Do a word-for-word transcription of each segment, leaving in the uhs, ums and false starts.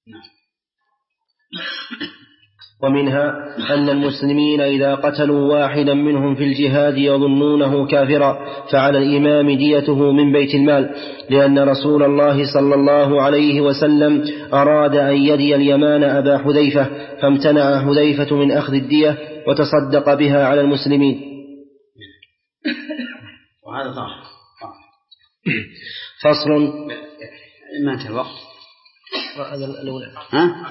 ومنها أن المسلمين إذا قتلوا واحدا منهم في الجهاد يظنونه كافرا فعلى الإمام ديته من بيت المال، لأن رسول الله صلى الله عليه وسلم أراد أن يدي اليمان أبا حذيفة فامتنع حذيفة من أخذ الدية وتصدق بها على المسلمين. وهذا ظاهر. فصل. ما انتهى الوقت؟ هذا الأولى. ها؟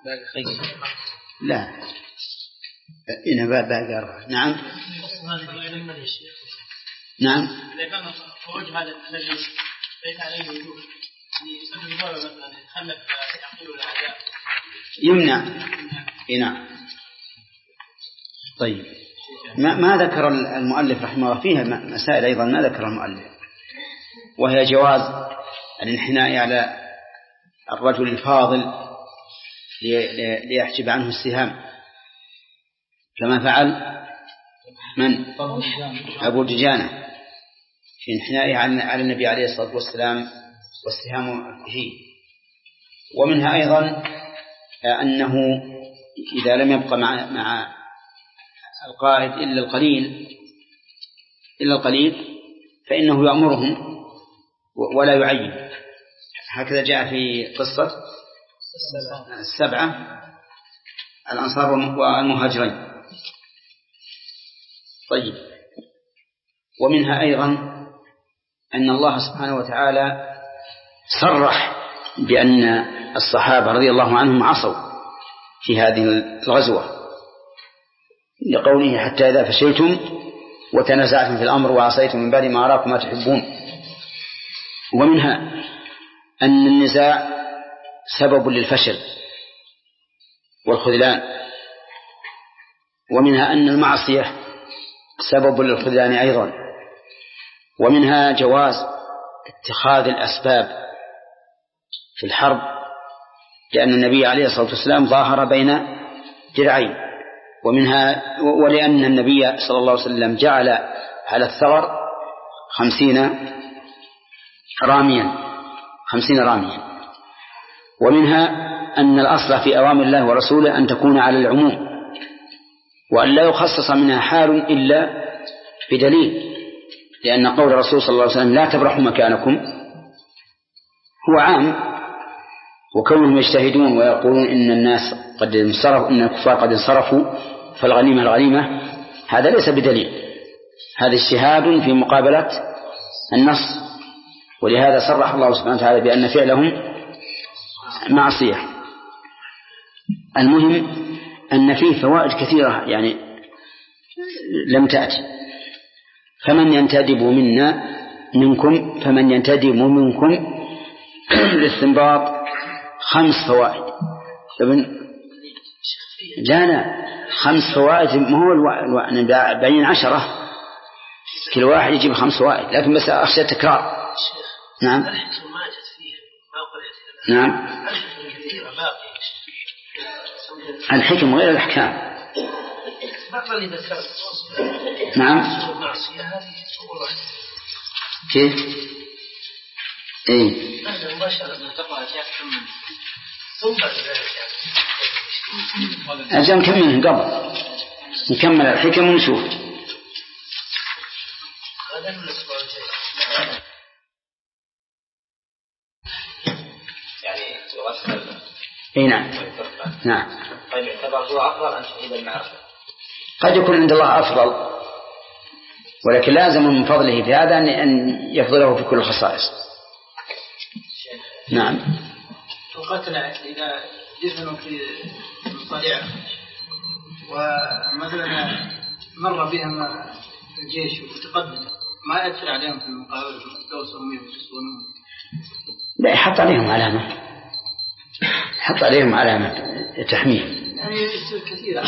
لا إنها باقي أربعة. نعم نعم. إذا كان خروج هذا المجلس ليس عليه وجوب يسبب ضرر مثلا يتخلف يعقل الأعداء يمنع. نعم. طيب ما, ما ذكر المؤلف رحمه الله فيها مسائل أيضا ما ذكر المؤلف، وهي جواز الانحناء على الرجل الفاضل ليحجب عنه السهام كما فعل من أبو دجانة في انحنائه على النبي عليه الصلاة والسلام والسهام فيه. ومنها أيضا أنه إذا لم يبقى مع, مع القائد إلا القليل إلا القليل فإنه يأمرهم ولا يعين، هكذا جاء في قصة السبعة الأنصار والمهاجرين. طيب ومنها أيضا أن الله سبحانه وتعالى صرح بأن الصحابة رضي الله عنهم عصوا في هذه الغزوة لقوله حتى إذا فشلتم وتنازعتم في الأمر وعصيتم من بعد ما أراكم ما تحبون. ومنها أن النزاع سبب للفشل والخذلان، ومنها أن المعصية سبب للخذلان أيضا، ومنها جواز اتخاذ الأسباب في الحرب، لأن النبي عليه الصلاة والسلام ظاهر بين درعين، ومنها ولأن النبي صلى الله عليه وسلم جعل على الثغر خمسين راميا خمسين راميا. ومنها أن الأصل في أوامر الله ورسوله أن تكون على العموم، وأن لا يخصص منها حال إلا بدليل، لأن قول الرسول صلى الله عليه وسلم لا تبرحوا مكانكم هو عام، وكونهم يجتهدون ويقولون إن الناس قد انصرفوا إن الكفار قد انصرفوا فالغنيمة الغنيمة هذا ليس بدليل، هذا اجتهاد في مقابلة النص، ولهذا صرح الله سبحانه وتعالى بأن فعلهم معصية. المهم أن فيه فوائد كثيرة يعني لم تأتي، فمن ينتدب منا منكم فمن ينتدب منكم للاستنباط خمس فوائد. لا لا خمس فوائد ما هو الو... بين عشرة كل واحد يجيب خمس فوائد، لكن بس أخشى تكرار. نعم نعم الحكم غير الأحكام. نعم كيف ايه أجل نكمل قبل نكمل الحكم ونشوف. يعني تغسل اي نعم نعم. طيب يعتبر هو أفضل أن تجيب المعرفة؟ قد يكون عند الله أفضل، ولكن لازم من فضله في هذا أن يفضله في كل الخصائص. نعم. القتلى إذا دفنوا في الصريع ومثلا مر بهم الجيش وتقدم ما يأثر عليهم في المقابلة توصلوا منهم ويسونون؟ لا يحط عليهم علامة، يحط عليهم علامة تحميهم. يعني يصير كثير.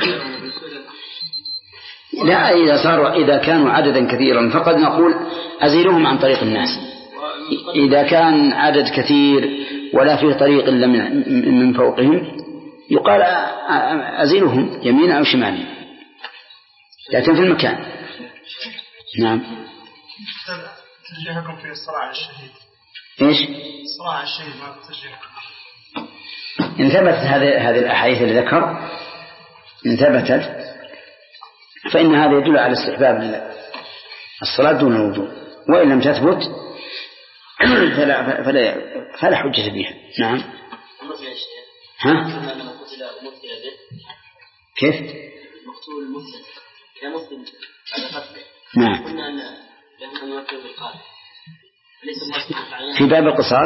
لا إذا صاروا إذا كانوا عددا كثيرا فقد نقول أزيلهم عن طريق الناس. إذا كان عدد كثير ولا فيه طريق إلا من فوقهم يقال أزيلهم يمينا أو شمالا، لكن في المكان. نعم. تشجيعكم في الصراع الشهيد. إيش؟ الصراع الشهيد ما تشجيعكم. إن ثبتت هذه هذه الأحاديث اللي ذكر إن ثبتت فإن هذا يدل على استحباب الصلاة دون الوضوء، وإن لم تثبت فلا, فلا, فلا حجة بها. نعم. ها؟ كيف؟ مقتول المسلم إذا مسلم على قتله. نعم. قلنا أن لهم أن يوكلوا بالقاتل. في باب القصاص.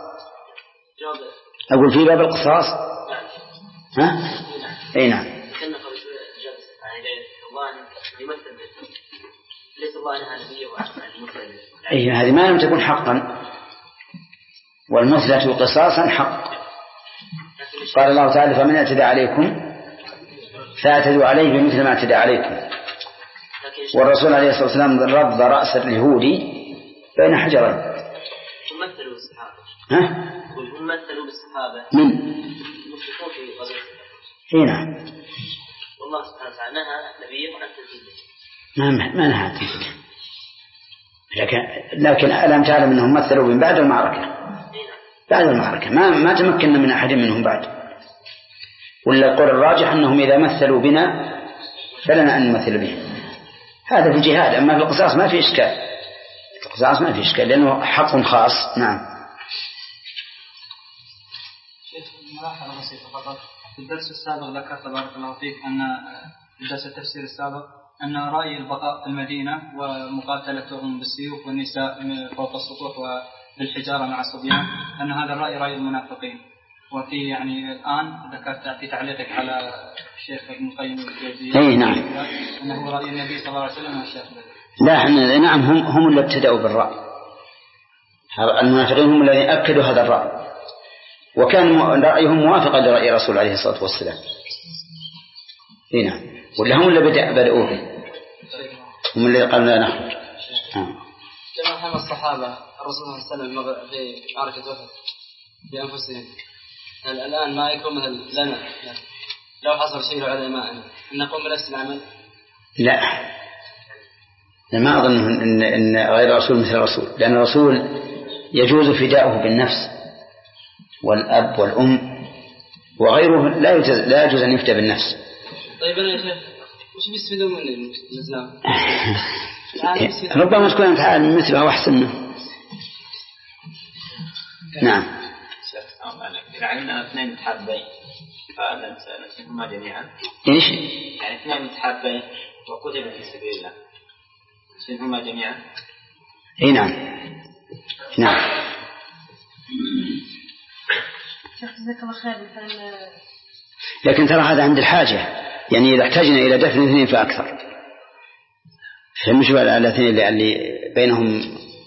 أقول في باب القصاص. ها؟ أي نعم. كنا قبل الله يمثل ليس الله أنها نبيه وأحسن المثل. أي هذه ما لم تكن حقا، والمثلة قصاصا حق. قال الله تعالى فمن اعتدى عليكم فاعتدوا عليه بمثل ما اعتدى عليكم. والرسول عليه الصلاة والسلام رد رأس اليهودي بين حجرين. هم مثلوا بالصحابة. ها؟ هم مثلوا بالصحابة. من؟ مشركون في قضية. إيه نعم. والله سبحانه وتعالى نهى نبيه عن تنفيذه. ما ما نهى عن تنفيذه. لكن لكن ألم تعلم أنهم مثلوا من بعد المعركة. بعد المعركة ما ما تمكنا من أحد منهم بعد. ولا القول الراجح أنهم إذا مثلوا بنا فلنا أن نمثل بهم. هذا في الجهاد. أما في القصاص ما في إشكال. القصاص ما في إشكال لأنه حق خاص. نعم. شيخ ملاحظة بسيطة فقط. في الدرس السابق ذكرت بارك الله فيك أن في درس التفسير السابق أن رأي البقاء في المدينة ومقاتلتهم بالسيوف والنساء فوق السطوح وبالحجارة مع الصبيان أن هذا الرأي رأي المنافقين. وفي يعني الآن ذكرت في تعليقك على الشيخ ابن القيم الجوزية أي نعم أنه رأي النبي صلى الله عليه وسلم والشيخ. لا احنا نعم هم هم اللي ابتدأوا بالرأي. المنافقين هم الذين أكدوا هذا الرأي وكان رأيهم موافقا لرأي رسول عليه الصلاة والسلام. اي نعم. ولا هم اللي بدأ بدأوه هم اللي قالوا لا نخرج. كما حمى الصحابة الرسول صلى الله عليه وسلم في معركة أحد بأنفسهم. الآن ما يكون مثل لنا لو حصل شيء على ماءنا أن نقوم بنفس العمل. لا ما أظن إن, إن غير الرسول مثل الرسول، لأن الرسول يجوز فداؤه بالنفس والأب والأم وغيره لا يجوز لا يجوز أن يفدى بالنفس. طيب أنا يا شيخ وش بيستفيدون من الإسلام؟ ربما تكون أنت عالم مثله أو أحسن منه. نعم. إذا عندنا اثنين متحابين فهذا نسميهما جميعا. إيش؟ يعني اثنين متحابين وقتلوا في سبيل الله نسميهما جميعا. إيه نعم. نعم. جزاك الله خير. لكن ترى هذا عند الحاجة، يعني إذا احتاجنا إلى دفن اثنين فأكثر فمش على الاثنين اللي بينهم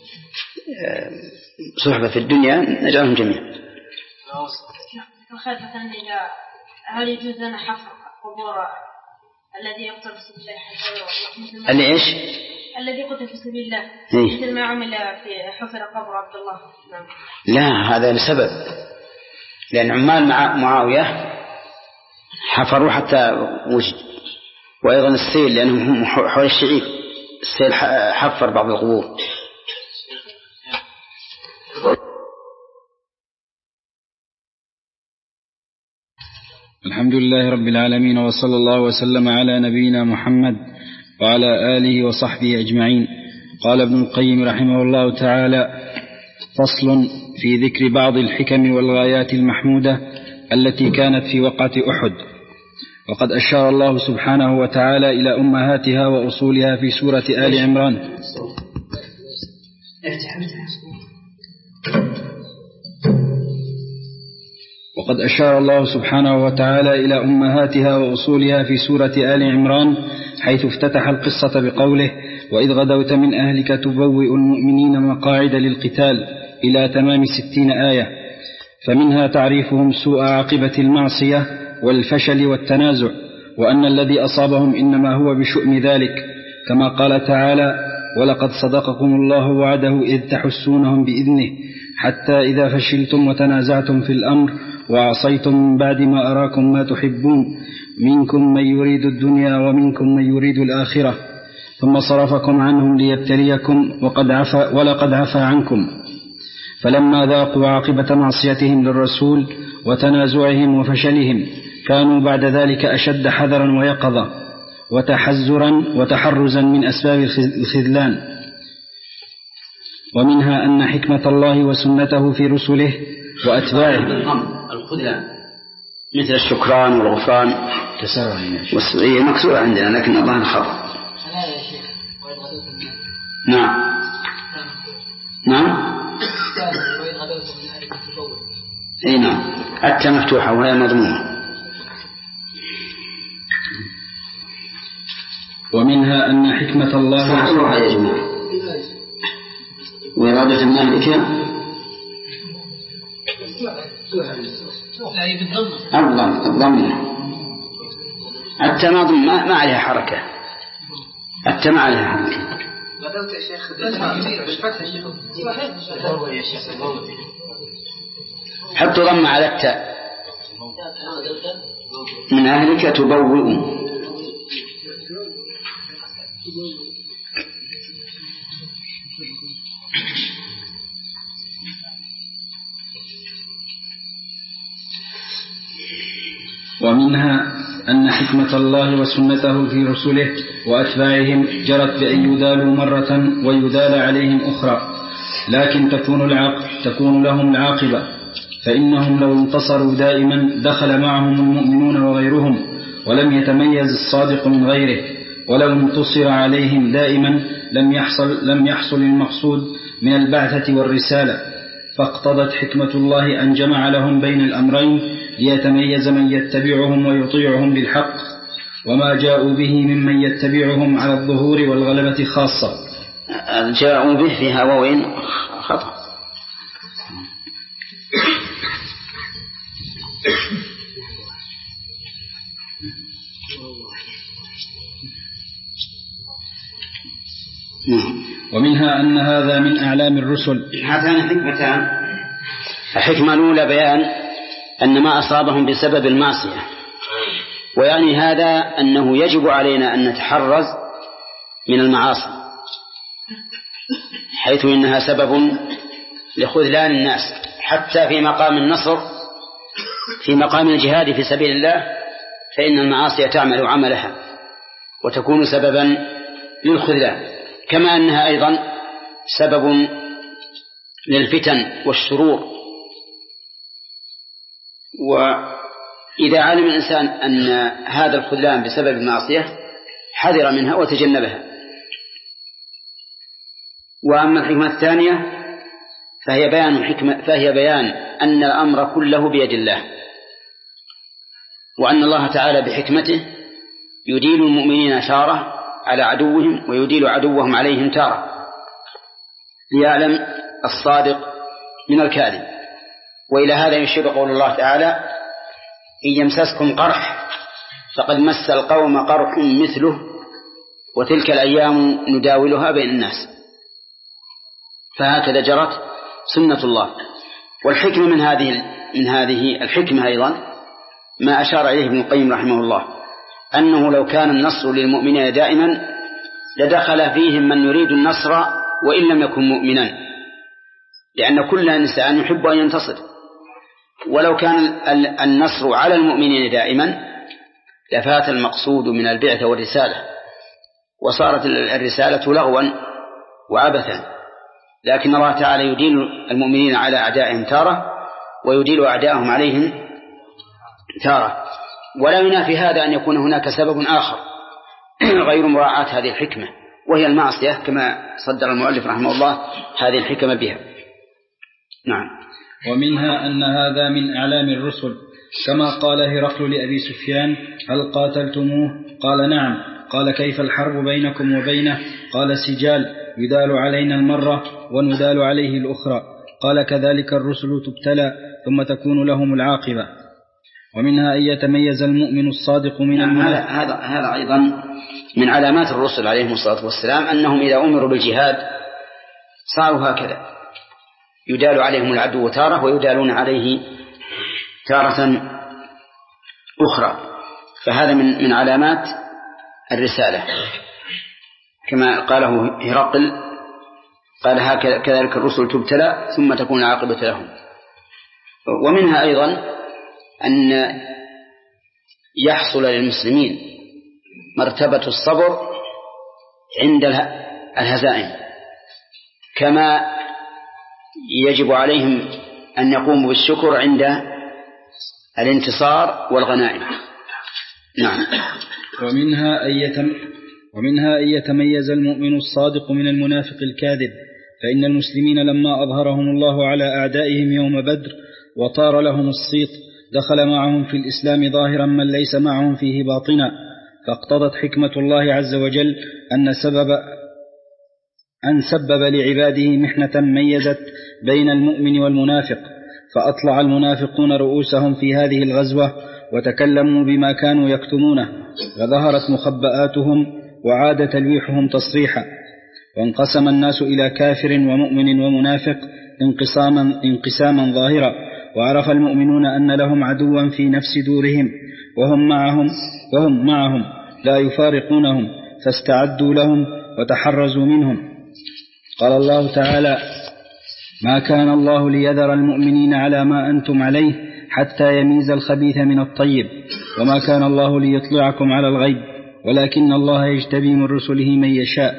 صحبة في الدنيا نجعلهم جميعا. الخير مثلا إذا هل يجوز لنا حفر قبور الذي يقتل في سبيل الله؟ اللي إيش؟ الذي قتل في سبيل الله إيه؟ مثل ما عمل في حفر قبر عبد الله. نعم. لا هذا لسبب، لأن عمال مع معاوية حفروا حتى وجد، وأيضا السيل لأنهم حول الشعيب السيل حفر بعض القبور. الحمد لله رب العالمين وصلى الله وسلم على نبينا محمد وعلى آله وصحبه أجمعين. قال ابن القيم رحمه الله تعالى: فصل في ذكر بعض الحكم والغايات المحمودة التي كانت في وقعة أحد. وقد أشار الله سبحانه وتعالى إلى أمهاتها وأصولها في سورة آل عمران. وقد أشار الله سبحانه وتعالى إلى أمهاتها وأصولها في سورة آل عمران، حيث افتتح القصة بقوله: وإذ غدوت من أهلك تبوئ المؤمنين مقاعد للقتال، إلى تمام ستين آية. فمنها تعريفهم سوء عاقبة المعصية والفشل والتنازع، وأن الذي أصابهم إنما هو بشؤم ذلك، كما قال تعالى: ولقد صدقكم الله وعده إذ تحسونهم بإذنه حتى إذا فشلتم وتنازعتم في الأمر وعصيتم من بعد ما أراكم ما تحبون منكم من يريد الدنيا ومنكم من يريد الآخرة ثم صرفكم عنهم ليبتليكم وقد عفا ولقد عفا عنكم. فلما ذاقوا عاقبة معصيتهم للرسول وتنازعهم وفشلهم كانوا بعد ذلك أشد حذرا ويقظة وتحزرا وتحرزا من أسباب الخذلان. ومنها أن حكمة الله وسنته في رسله وأتباعه الخذلان مثل الشكران والغفران والسؤية مكسورة عندنا لكن الله نخاف. نعم نعم اي نعم التاء مفتوحة وهي مضمومة. ومنها أن حكمة الله صحيح يا جماعة وإرادة من أهلك الضم الضم التاء ما ما عليها حركة التاء ما عليها حركة. بدلت يا شيخ بالفتح يا شيخ حتى ضم على التاء من أهلك تبوئ. ومنها أن حكمة الله وسنته في رسله وأتباعهم جرت بأن يدالوا مرة ويدال عليهم أخرى، لكن تكون, العاق... تكون لهم العاقبة، فإنهم لو انتصروا دائما دخل معهم المؤمنون وغيرهم ولم يتميز الصادق من غيره، ولو انتصر عليهم دائما لم يحصل, لم يحصل المقصود من البعثة والرسالة. فاقتضت حكمة الله أن جمع لهم بين الأمرين ليتميز من يتبعهم ويطيعهم بالحق، وما جاءوا به ممن يتبعهم على الظهور والغلبة خاصة. جاءوا به في هواوين خطأ. ومنها أن هذا من أعلام الرسل. هاتان حكمتان. الحكمة الأولى بيان أن ما أصابهم بسبب المعصية، ويعني هذا أنه يجب علينا أن نتحرز من المعاصي حيث إنها سبب لخذلان الناس، حتى في مقام النصر في مقام الجهاد في سبيل الله فإن المعاصي تعمل عملها وتكون سببا للخذلان، كما أنها أيضا سبب للفتن والشرور. وإذا علم الإنسان أن هذا الخذلان بسبب المعصية حذر منها وتجنبها. وأما الحكمة الثانية فهي بيان حكمة فهي بيان أن الأمر كله بيد الله، وأن الله تعالى بحكمته يديل المؤمنين تارة على عدوهم ويديل عدوهم عليهم تارة، ليعلم الصادق من الكاذب. وإلى هذا يشير قول الله تعالى: إن يمسسكم قرح فقد مس القوم قرح مثله وتلك الأيام نداولها بين الناس. فهكذا جرت سنة الله. والحكمة من هذه من هذه الحكمة أيضا ما أشار إليه ابن القيم رحمه الله، أنه لو كان النصر للمؤمنين دائما لدخل فيهم من يريد النصر وإن لم يكن مؤمنا، لأن كل إنسان يحب أن ينتصر. ولو كان النصر على المؤمنين دائما لفات المقصود من البعثة والرسالة، وصارت الرسالة لغوا وعبثا. لكن الله تعالى يدين المؤمنين على أعدائهم تارة ويدين أعدائهم عليهم تارة. ولا ينافي هذا أن يكون هناك سبب آخر غير مراعاة هذه الحكمة، وهي المعصية، كما صدر المؤلف رحمه الله هذه الحكمة بها. نعم. ومنها أن هذا من أعلام الرسل، كما قال هرقل لأبي سفيان: هل قاتلتموه؟ قال: نعم. قال: كيف الحرب بينكم وبينه؟ قال: سجال، يدال علينا المرة وندال عليه الأخرى. قال: كذلك الرسل تبتلى ثم تكون لهم العاقبة. ومنها أن يتميز المؤمن الصادق من المنافق. هذا هذا أيضا من علامات الرسل عليهم الصلاة والسلام، أنهم إذا أمروا بالجهاد صاروا هكذا، يدال عليهم العدو تارة ويدالون عليه تارة أخرى. فهذا من من علامات الرسالة، كما قاله هرقل قال هكذا كذلك الرسل تبتلى ثم تكون العاقبة لهم. ومنها أيضا أن يحصل للمسلمين مرتبة الصبر عند الهزائم، كما يجب عليهم أن يقوموا بالشكر عند الانتصار والغنائم. نعم. ومنها أن يتم ومنها أن يتميز المؤمن الصادق من المنافق الكاذب، فإن المسلمين لما أظهرهم الله على أعدائهم يوم بدر وطار لهم الصيت دخل معهم في الإسلام ظاهرا من ليس معهم فيه باطنا، فاقتضت حكمة الله عز وجل أن سبب أن سبب لعباده محنة ميزت بين المؤمن والمنافق، فأطلع المنافقون رؤوسهم في هذه الغزوة وتكلموا بما كانوا يكتمونه، وظهرت مخبآتهم وعاد تلويحهم تصريحا، وانقسم الناس إلى كافر ومؤمن ومنافق انقساما, انقساما ظاهرا، وعرف المؤمنون أن لهم عدوا في نفس دورهم وهم معهم, وهم معهم لا يفارقونهم، فاستعدوا لهم وتحرزوا منهم. قال الله تعالى: ما كان الله ليذر المؤمنين على ما أنتم عليه حتى يميز الخبيث من الطيب، وما كان الله ليطلعكم على الغيب ولكن الله يجتبي من رسله من يشاء،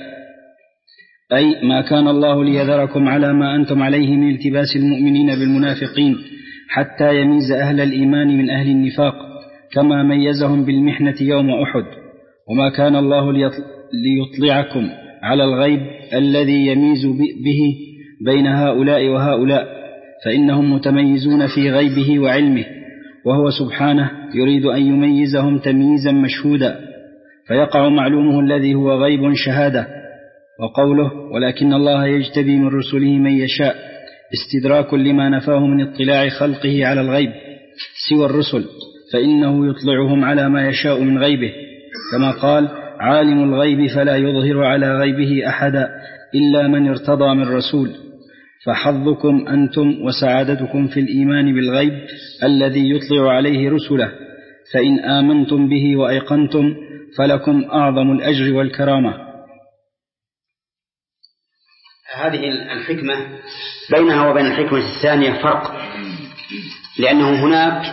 أي ما كان الله ليذركم على ما أنتم عليه من التباس المؤمنين بالمنافقين حتى يميز أهل الإيمان من أهل النفاق، كما ميزهم بالمحنة يوم أحد. وما كان الله ليطلعكم على الغيب الذي يميز به بين هؤلاء وهؤلاء، فإنهم متميزون في غيبه وعلمه، وهو سبحانه يريد أن يميزهم تمييزا مشهودا، فيقع معلومه الذي هو غيب شهادة. وقوله: ولكن الله يجتبي من رسله من يشاء، استدراك لما نفاه من اطلاع خلقه على الغيب سوى الرسل، فإنه يطلعهم على ما يشاء من غيبه، كما قال: عالم الغيب فلا يظهر على غيبه أحدا إلا من ارتضى من رسول. فحظكم أنتم وسعادتكم في الإيمان بالغيب الذي يطلع عليه رسله، فإن آمنتم به وأيقنتم فلكم أعظم الأجر والكرامة. هذه الحكمة بينها وبين الحكمة الثانية فرق، لأنه هناك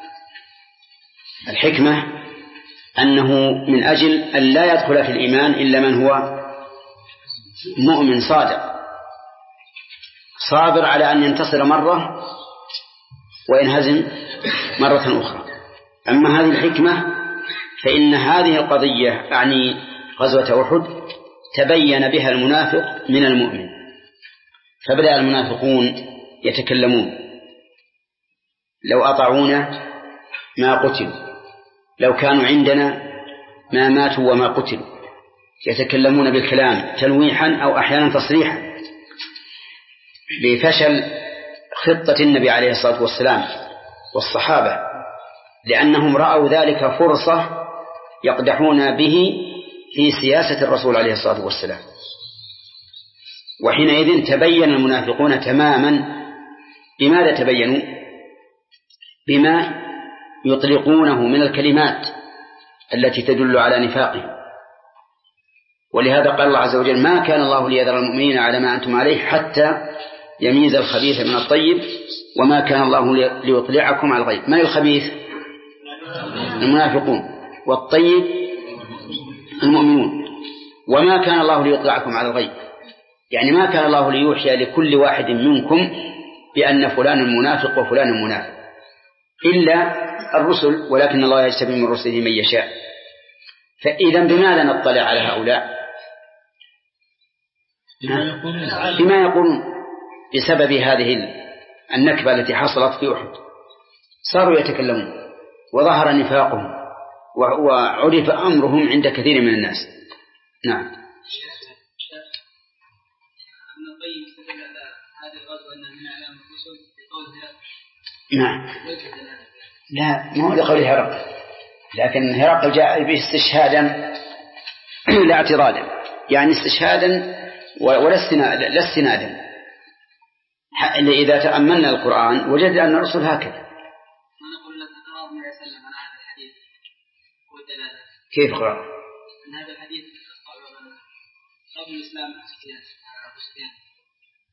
الحكمة أنه من أجل أن لا يدخل في الإيمان إلا من هو مؤمن صادق صابر على أن ينتصر مرة وينهزم مرة أخرى. أما هذه الحكمة فإن هذه القضية يعني غزوة أحد تبين بها المنافق من المؤمن، فبدأ المنافقون يتكلمون: لو أطعونا ما قتلوا، لو كانوا عندنا ما ماتوا وما قتلوا. يتكلمون بالكلام تلويحا أو أحيانا تصريحا بفشل خطة النبي عليه الصلاة والسلام والصحابة، لأنهم رأوا ذلك فرصة يقدحون به في سياسة الرسول عليه الصلاة والسلام. وحينئذ تبين المنافقون تماما. بماذا تبينوا؟ بما يطلقونه من الكلمات التي تدل على نفاقهم. ولهذا قال الله عز وجل: ما كان الله ليذر المؤمنين على ما أنتم عليه حتى يميز الخبيث من الطيب، وما كان الله ليطلعكم على الغيب. من الخبيث؟ المنافقون، والطيب المؤمنون. وما كان الله ليطلعكم على الغيب، يعني ما كان الله ليوحي لكل واحد منكم بأن فلان منافق وفلان منافق إلا الرسل، ولكن الله يجتبي من رسله من يشاء. فإذا بماذا نطلع على هؤلاء؟ بما يقولون بسبب هذه النكبة التي حصلت في أحد، صاروا يتكلمون وظهر نفاقهم وعرف أمرهم عند كثير من الناس. نعم. نعم. لا، ما هو لقول هرقل، لكن هرقل جاء به استشهادا لا اعتراضا، يعني استشهادا ولا استنادا. إذا تأملنا القرآن وجد أن الرسول هكذا. كيف قرأ؟ هذا الحديث قبل الإسلام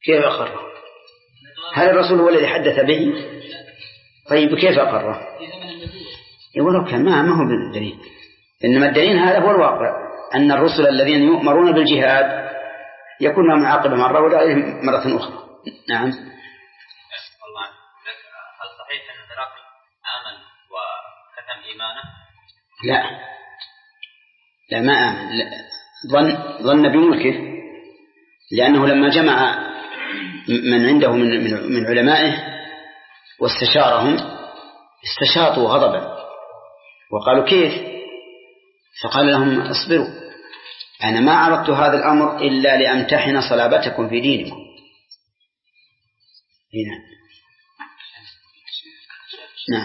كيف أقره؟ هل الرسول هو الذي حدث به؟ طيب كيف أقره؟ ولو كان ما ما هو بالدليل، إنما الدليل هذا هو الواقع، أن الرسل الذين يؤمرون بالجهاد يكون لهم عاقبة مرة ولا مرة أخرى. نعم. الله هل صحيح أن هرقل آمن وختم إيمانه؟ لا لا ما آمن، لا. ظن ظن بملكه، لأنه لما جمع من عنده من من علمائه واستشارهم استشاطوا غضبا وقالوا كيف؟ فقال لهم اصبروا، أنا ما عرضت هذا الأمر إلا لأمتحن صلابتكم في دينكم. هنا نعم.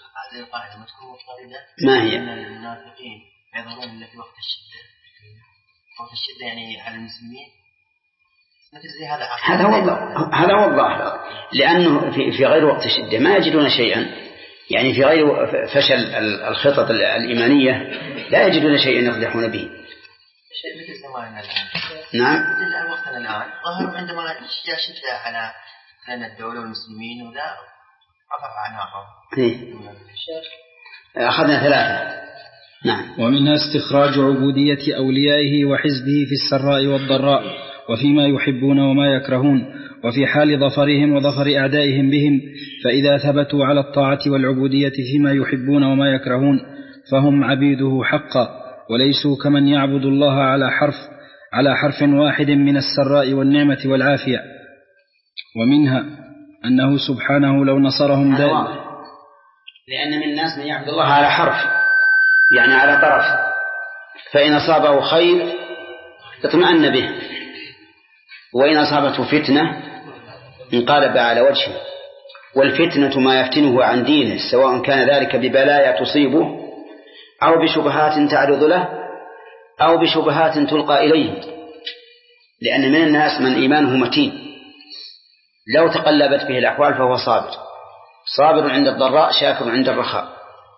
ما هي؟ المنافقين يظهرون إلا في وقت الشدة، وقت الشدة يعني على المسلمين مثل زي هذا. هذا هو هذا هو الظاهر، لأنه في في غير وقت الشدة ما يجدون شيئا، يعني في غير فشل الخطط الإيمانية لا يجدون شيئا يقدحون به. شيء مثل زماننا الآن. نعم. مثل وقتنا الآن ظهروا عندما جاء شدة على لنا الدولة والمسلمين ولا رفع عناقهم. إيه. أخذنا ثلاثة. نعم. ومنها استخراج عبودية أوليائه وحزبه في السراء والضراء وفيما يحبون وما يكرهون، وفي حال ظفرهم وظفر أعدائهم بهم، فإذا ثبتوا على الطاعة والعبودية فيما يحبون وما يكرهون فهم عبيده حقا، وليسوا كمن يعبد الله على حرف على حرف واحد من السراء والنعمة والعافية. ومنها أنه سبحانه لو نصرهم دائما، لأن من الناس من يعبد الله على حرف يعني على طرف، فإن أصابه خير اطمأن به، وإن أصابته فتنة انقلب على وجهه. والفتنة ما يفتنه عن دينه، سواء كان ذلك ببلايا تصيبه أو بشبهات تعرض له أو بشبهات تلقى إليه، لأن من الناس من إيمانه متين لو تقلبت به الأحوال فهو صابر، صابر عند الضراء شاكر عند الرخاء.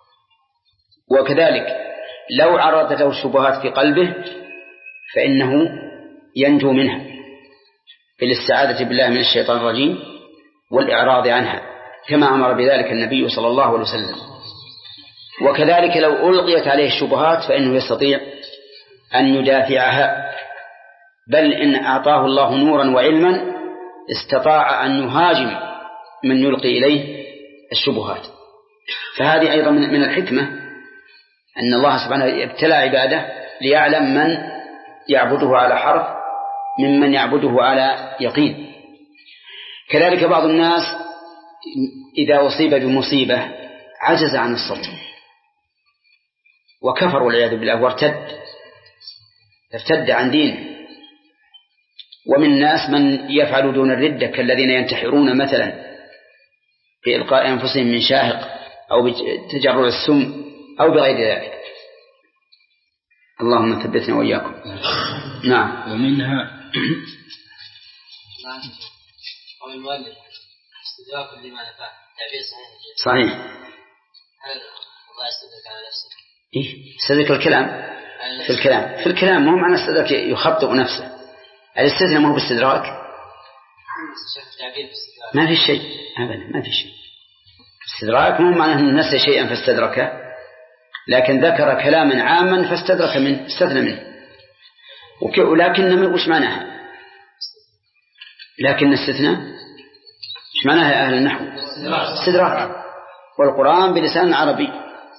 وكذلك لو عرضت له الشبهات في قلبه فإنه ينجو منها بالاستعاذة بالله من الشيطان الرجيم والإعراض عنها، كما أمر بذلك النبي صلى الله عليه وسلم. وكذلك لو ألقيت عليه الشبهات فإنه يستطيع أن يدافعها، بل إن أعطاه الله نورا وعلما استطاع أن يهاجم من يلقي إليه الشبهات. فهذه أيضا من الحكمة أن الله سبحانه ابتلى عباده ليعلم من يعبده على حرف ممن يعبده على يقين. كذلك بعض الناس إذا أصيب بمصيبة عجز عن الصبر وكفر والعياذ بالله وارتد ارتد عن دينه. ومن الناس من يفعل دون الردة كالذين ينتحرون مثلا بإلقاء أنفسهم من شاهق أو بتجرع السم أو بغير ذلك. اللهم ثبتنا وإياكم. نعم. ومنها قول المؤلف استدراك لما نفع تعبير صحيح. صحيح. هل الله يستدرك على نفسه؟ إيه استدرك الكلام في الكلام في الكلام مو معنى استدرك يخطئ نفسه. الاستدراك ما هو باستدراك، ما في شيء أبدا، ما في شيء. استدراك مو معنى أنه نسي شيئا فاستدركه، لكن ذكر كلاما عاما فاستدرك منه استثنى منه. ولكن وش معناها؟ لكن استثناء وش معناها يا أهل النحو؟ استدراك، والقرآن بلسان عربي.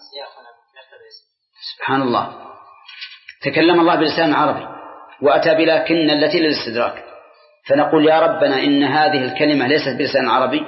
سبحان الله، تكلم الله بلسان عربي وأتى بلكن التي للاستدراك، فنقول يا ربنا إن هذه الكلمة ليست بلسان عربي.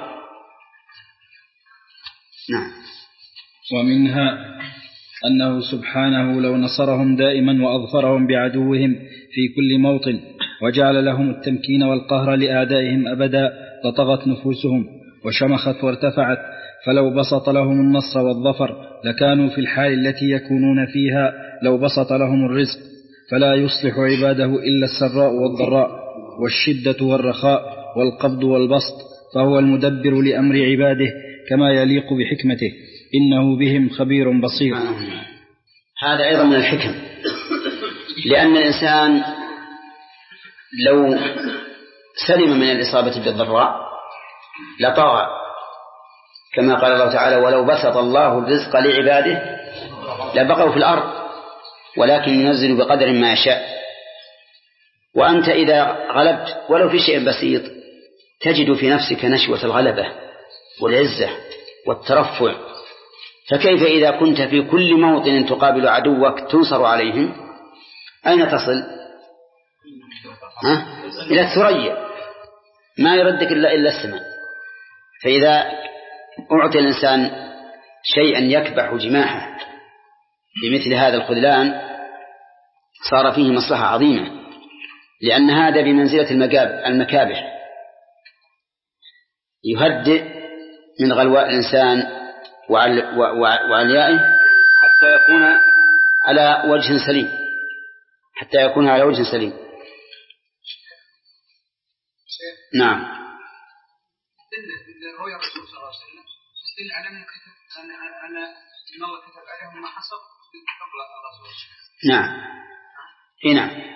نعم. ومنها أنه سبحانه لو نصرهم دائما وأظفرهم بعدوهم في كل موطن وجعل لهم التمكين والقهر لأعدائهم أبدا لطغت نفوسهم وشمخت وارتفعت، فلو بسط لهم النصر والظفر لكانوا في الحال التي يكونون فيها لو بسط لهم الرزق، فلا يصلح عباده إلا السراء والضراء والشدة والرخاء والقبض والبسط، فهو المدبر لأمر عباده كما يليق بحكمته، إنه بهم خبير بصير. هذا أيضا من الحكم، لأن الإنسان لو سلم من الإصابة بالضراء لطغى، كما قال الله تعالى: ولو بسط الله الرزق لعباده لبغوا في الأرض ولكن ينزل بقدر ما يشاء. وأنت إذا غلبت ولو في شيء بسيط تجد في نفسك نشوة الغلبة والعزة والترفع، فكيف إذا كنت في كل موطن تقابل عدوك تنصر عليهم؟ أين تصل؟ ها؟ إلى الثريا، ما يردك إلا إلا السماء. فإذا أعطي الإنسان شيئا يكبح جماحه بمثل هذا الخذلان صار فيه مصلحة عظيمة، لأن هذا بمنزلة المكابح، يهدئ من غلواء الإنسان وعليائه حتى يكون على وجه سليم حتى يكون على وجه سليم. نعم. رؤيا الرسول صلى الله عليه وسلم تدل على أن كتب أن أن الله كتب عليهم ما حصل قبل الرسول. نعم. إيه نعم.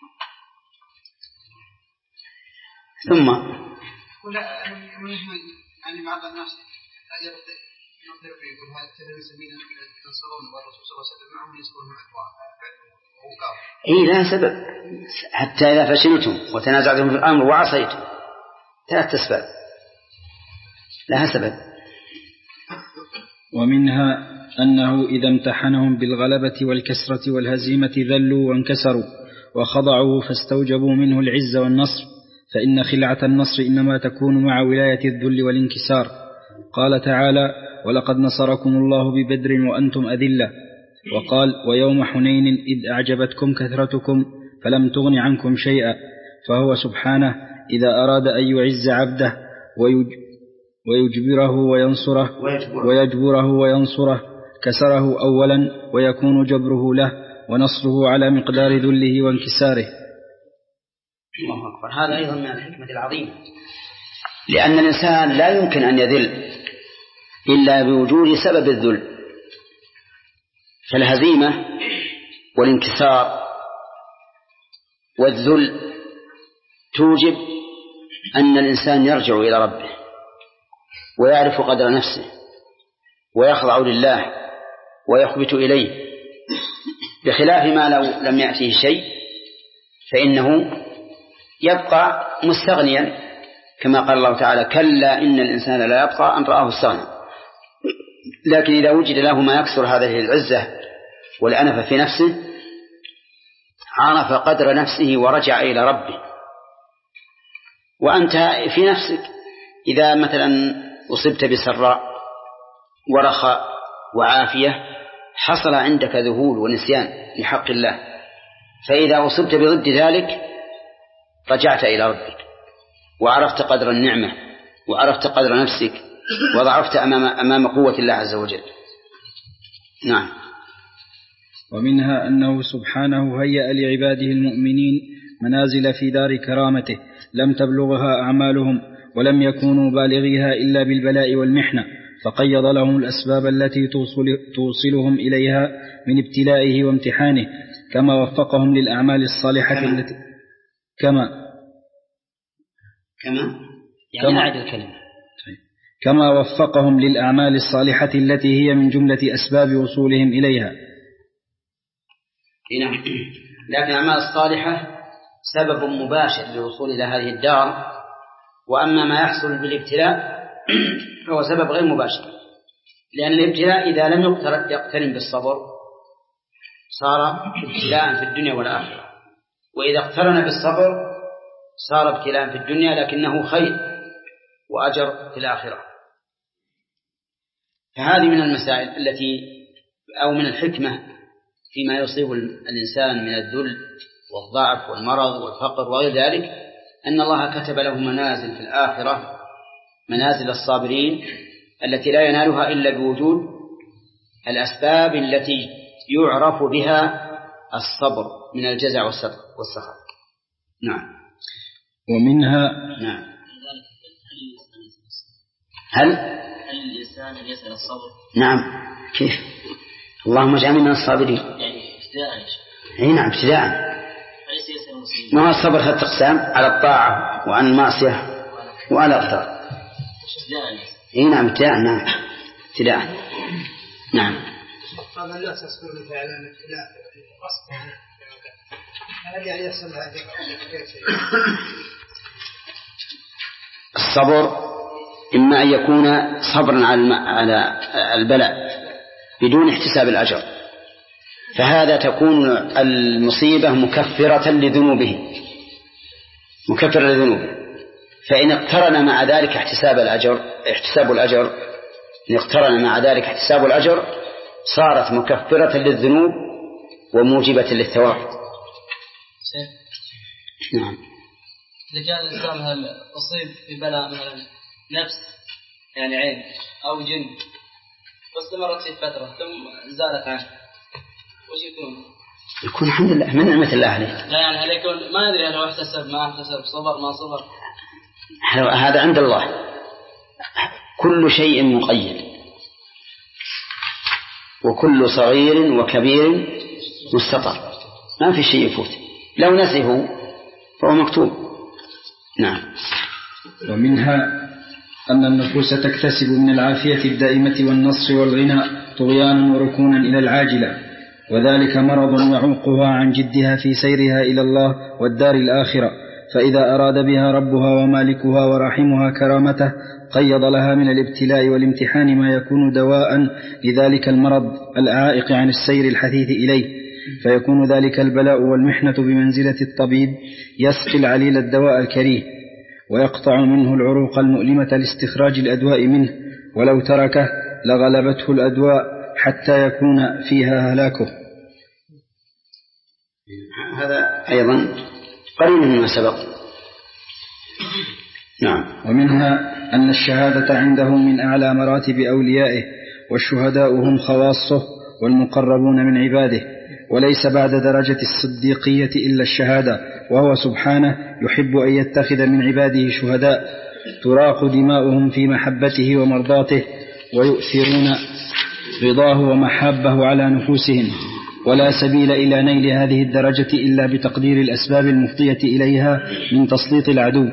ثم ولا يعني بعض الناس يقدر يقول هذا التلميذ سبيل ينصرون والرسول صلى الله عليه وسلم معهم يسكنون مع إيه لا سبب، حتى إذا فشلتم وتنازعتم في الأمر وعصيتم ثلاث أسباب لها سبب. ومنها أنه إذا امتحنهم بالغلبة والكسرة والهزيمة ذلوا وانكسروا وخضعوا فاستوجبوا منه العز والنصر، فإن خلعة النصر إنما تكون مع ولاية الذل والانكسار. قال تعالى: ولقد نصركم الله ببدر وأنتم أذلة. وقال: ويوم حنين إذ أعجبتكم كثرتكم فلم تغن عنكم شيئا. فهو سبحانه إذا أراد أن يعز عبده ويجبره وينصره ويجبره وينصره كسره أولا، ويكون جبره له ونصره على مقدار ذله وانكساره. الله أكبر. هذا أيضا من الحكمة العظيمة، لأن الإنسان لا يمكن أن يذل إلا بوجود سبب الذل، فالهزيمة والانكسار والذل توجب أن الإنسان يرجع إلى ربه ويعرف قدر نفسه ويخضع لله ويخبت إليه، بخلاف ما لو لم يأته شيء فإنه يبقى مستغنيا، كما قال الله تعالى: كلا إن الإنسان لا يبقى أن رآه استغنى. لكن إذا وجد له ما يكسر هذه العزة والأنفة في نفسه عرف قدر نفسه ورجع إلى ربه. وأنت في نفسك إذا مثلا أصبت بسراء ورخاء وعافية حصل عندك ذهول ونسيان لحق الله، فإذا أصبت بضد ذلك رجعت إلى ربك وعرفت قدر النعمة وعرفت قدر نفسك وضعفت أمام, أمام قوة الله عز وجل. نعم. ومنها أنه سبحانه هيأ لعباده المؤمنين منازل في دار كرامته لم تبلغها أعمالهم ولم يكونوا بالغيها إلا بالبلاء والمحنة، فقيض لهم الأسباب التي توصل توصلهم إليها من ابتلائه وامتحانه، كما وفقهم للأعمال الصالحة كما التي كما كما يعني أعد الكلمة كما وفقهم للأعمال الصالحة التي هي من جملة أسباب وصولهم إليها. نعم. لكن الأعمال الصالحة سبب مباشر للوصول إلى هذه الدار، وأما ما يحصل بالابتلاء فهو سبب غير مباشر، لأن الابتلاء إذا لم يقترن بالصبر صار ابتلاء في الدنيا والآخرة، وإذا اقترن بالصبر صار ابتلاء في الدنيا لكنه خير وأجر في الآخرة. فهذه من المسائل التي أو من الحكمة فيما يصيب الإنسان من الذل والضعف والمرض والفقر وغير ذلك، أن الله كتب له منازل في الآخرة، منازل الصابرين التي لا ينالها إلا بوجود الأسباب التي يعرف بها الصبر من الجزع والسخط. نعم. ومنها نعم. هل هل الإنسان يسأل الصبر؟ نعم. كيف؟ اللهم اجعلنا من الصابرين. يعني ابتداء. أي نعم ابتداء. أليس يسأل المسلمين؟ ما هو الصبر ثلاثة أقسام: على الطاعة وعن المعصية وعلى الأقدار. إيه نعم ابتلاء. نعم ابتلاء. نعم. بعض الناس يصبرون في إعلان الابتلاء قصدا، هل يعني يحصل هذا؟ الصبر إما أن يكون صبرا على البلاء بدون احتساب الأجر، فهذا تكون المصيبة مكفرة لذنوبه مكفرة لذنوبه فإن اقترن مع ذلك احتساب الأجر احتساب الأجر إن اقترن مع ذلك احتساب الأجر صارت مكفرة للذنوب وموجبة للثواب. نعم. إذا كان الإنسان هل أصيب ببلاء مثلا نفس يعني عين أو جن واستمرت في فترة ثم زالت عنه، وش يكون؟ يكون الحمد لله من نعمة الله عليه. لا يعني هل يكون ما ندري هل هو احتسب ما احتسب صبر ما صبر؟ هذا عند الله، كل شيء مقيد وكل صغير وكبير مستطر، ما في شيء يفوت، لو نسيه فهو مكتوب. نعم. ومنها أن النفوس تكتسب من العافية الدائمة والنصر والغنى طغيانا وركونا إلى العاجلة، وذلك مرض يعوقها عن جدها في سيرها إلى الله والدار الآخرة، فإذا أراد بها ربها ومالكها ورحمها كرامته قيض لها من الابتلاء والامتحان ما يكون دواء لذلك المرض العائق عن السير الحثيث إليه، فيكون ذلك البلاء والمحنة بمنزلة الطبيب يسقي العليل الدواء الكريه ويقطع منه العروق المؤلمة لاستخراج الأدواء منه، ولو تركه لغلبته الأدواء حتى يكون فيها هلاكه. هذا أيضا قريب مما سبق. نعم. ومنها أن الشهادة عنده من أعلى مراتب أوليائه، والشهداء هم خواصه والمقربون من عباده، وليس بعد درجة الصديقية إلا الشهادة، وهو سبحانه يحب أن يتخذ من عباده شهداء تراق دماؤهم في محبته ومرضاته ويؤثرون رضاه ومحابه على نفوسهم، ولا سبيل إلى نيل هذه الدرجة إلا بتقدير الأسباب المفضية إليها من تسليط العدو.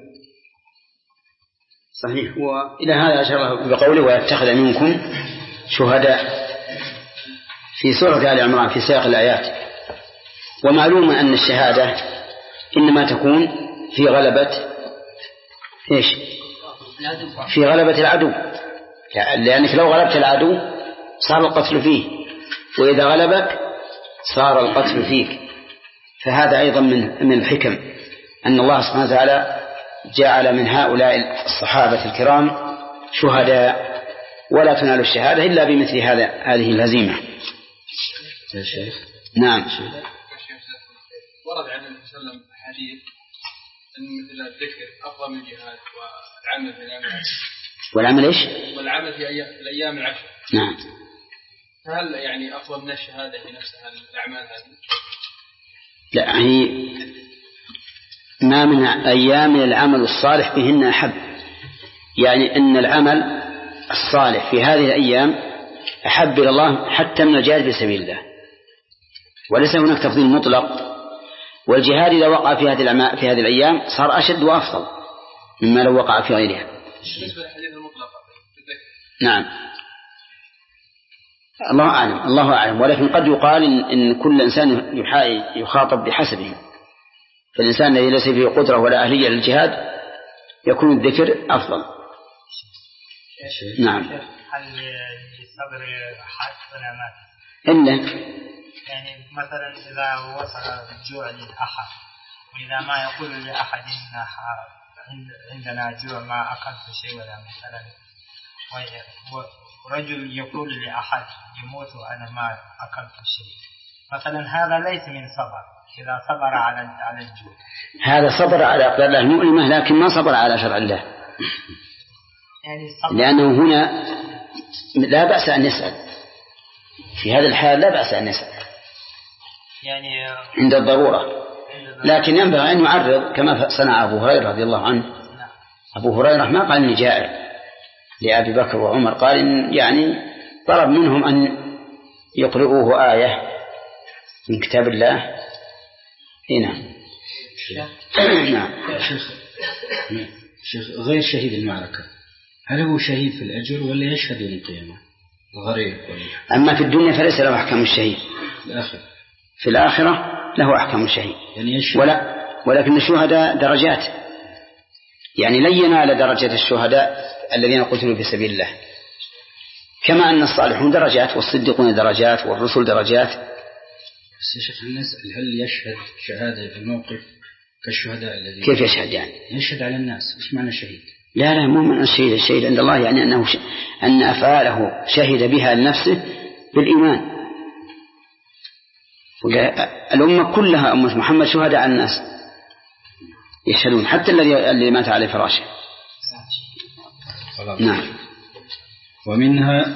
صحيح. وإلى هذا أشار بقوله ويتخذ منكم شهداء في سورة آل عمران في سياق الآيات. ومعلوم أن الشهادة إنما تكون في غلبة إيش؟ في غلبة العدو، لأنك لو غلبت العدو صار القتل فيه، وإذا غلبك صار القتل فيك. فهذا أيضا من من الحكم أن الله سبحانه وتعالى جعل من هؤلاء الصحابة الكرام شهداء، ولا تنال الشهادة إلا بمثل هذا هذه الهزيمة. نعم. ورد عن النبي صلى الله عليه وسلم حديث أن مثل الذكر أفضل من الجهاد والعمل في الأيام العشر. والعمل إيش؟ والعمل في الأيام العشر. نعم. فهل يعني أفضل من الشهادة في نفسها الأعمال هذه؟ لا، هي ما من أيام العمل الصالح بهن أحب، يعني أن العمل الصالح في هذه الأيام أحب إلى الله حتى من الجهاد في سبيل الله، وليس هناك تفضيل مطلق. والجهاد إذا وقع في هذه في هذه الأيام صار أشد وأفضل مما لو وقع في غيرها. بالنسبة للحديث المطلق. نعم. الله أعلم الله أعلم ولكن قد يقال إن, إن كل إنسان يخاطب بحسبه، فالإنسان الذي ليس فيه قدرة ولا أهلية للجهاد يكون الذكر أفضل. نعم. هل الصبر حد ولا ما؟ إلا يعني مثلا إذا وصل الجوع للأحد وإذا ما يقول لأحد إن عندنا جوع ما أكلت شيء ولا مثلا، ورجل يقول لأحد يموت وأنا ما أكلت شيء مثلا، هذا ليس من صبر إذا صبر على على الجوع. هذا صبر على أقدار الله المؤلمة لكن ما صبر على شرع الله، يعني لأنه هنا لا بأس أن يسأل في هذا الحال، لا بأس أن يسأل يعني عند الضرورة، لكن ينبغي أن يعرض كما صنع أبو هريرة رضي الله عنه. أبو هريرة ما قال إني جائع لأبي بكر وعمر، قال إن يعني طلب منهم أن يقرؤوه آية من كتاب الله. هنا نعم. شيخ شيخ غير شهيد المعركة هل هو شهيد في الأجر ولا يشهد يوم القيامة الغريب؟ أما في الدنيا فليس له أحكام الشهيد، الآخر في الآخرة له أحكام الشهيد يعني ولا ولكن الشهداء درجات، يعني لن ينال درجة الشهداء الذين قتلوا في سبيل الله، كما أن الصالحون درجات والصديقون درجات والرسل درجات. بس يا شيخ نسأل هل يشهد شهادة في الموقف كالشهداء الذين كيف يشهد؟ يعني يشهد على الناس. إيش معنى شهيد؟ لا لا مو من الشهيد. الشهيد عند الله يعني أنه ش... أن أفعاله شهد بها لنفسه بالإيمان. الأمة كلها أمة محمد شهداء على الناس يشهدون، حتى الذي اللي مات على فراشه. نعم. ومنها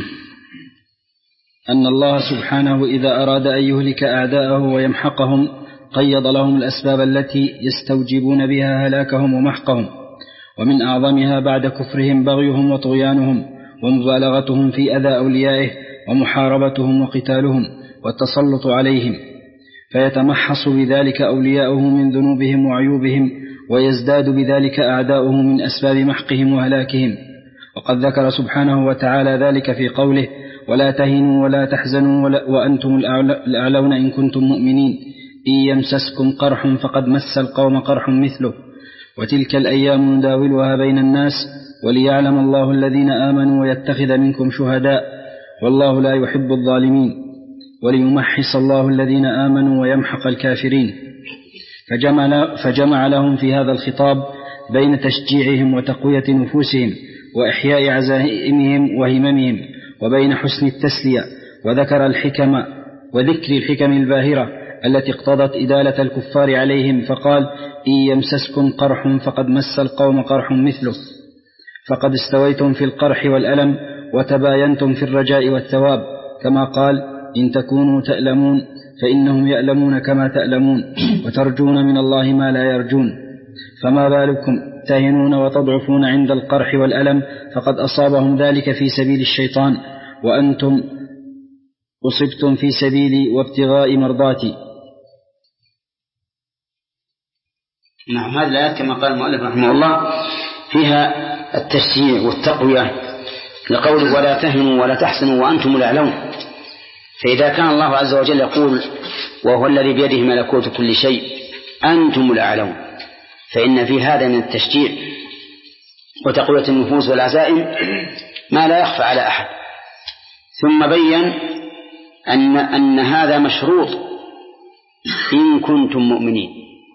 أن الله سبحانه إذا أراد أن يهلك أعداءه ويمحقهم قيض لهم الأسباب التي يستوجبون بها هلاكهم ومحقهم، ومن أعظمها بعد كفرهم بغيهم وطغيانهم ومبالغتهم في أذى أوليائه ومحاربتهم وقتالهم والتسلط عليهم، فيتمحص بذلك أولياؤه من ذنوبهم وعيوبهم، ويزداد بذلك أعداؤه من أسباب محقهم وهلاكهم. وقد ذكر سبحانه وتعالى ذلك في قوله ولا تهنوا ولا تحزنوا ولا وأنتم الأعلون إن كنتم مؤمنين إن يمسسكم قرح فقد مس القوم قرح مثله وتلك الأيام نداولها بين الناس وليعلم الله الذين آمنوا ويتخذ منكم شهداء والله لا يحب الظالمين وليمحص الله الذين آمنوا ويمحق الكافرين. فجمع, فجمع لهم في هذا الخطاب بين تشجيعهم وتقوية نفوسهم وإحياء عزائمهم وهممهم وبين حسن التسلية، وذكر الحكم وذكر الحكم الباهرة التي اقتضت إدالة الكفار عليهم، فقال إن يمسسكم قرح فقد مس القوم قرح مثله، فقد استويتم في القرح والألم وتباينتم في الرجاء والثواب، كما قال إن تكونوا تألمون فإنهم يألمون كما تألمون وترجون من الله ما لا يرجون، فما بالكم تهنون وتضعفون عند القرح والألم، فقد أصابهم ذلك في سبيل الشيطان وأنتم أصبتم في سبيلي وابتغاء مرضاتي. نعم. هذه الآيات كما قال المؤلف رحمه الله فيها التشجيع والتقوية لقوله ولا تهنوا ولا تحزنوا وأنتم الأعلون. فإذا كان الله عز وجل يقول وهو الذي بيده ملكوت كل شيء أنتم الأعلون، فإن في هذا من التشجيع وتقوية النفوس والعزائم ما لا يخفى على أحد. ثم بين أن, أن هذا مشروط إن كنتم مؤمنين،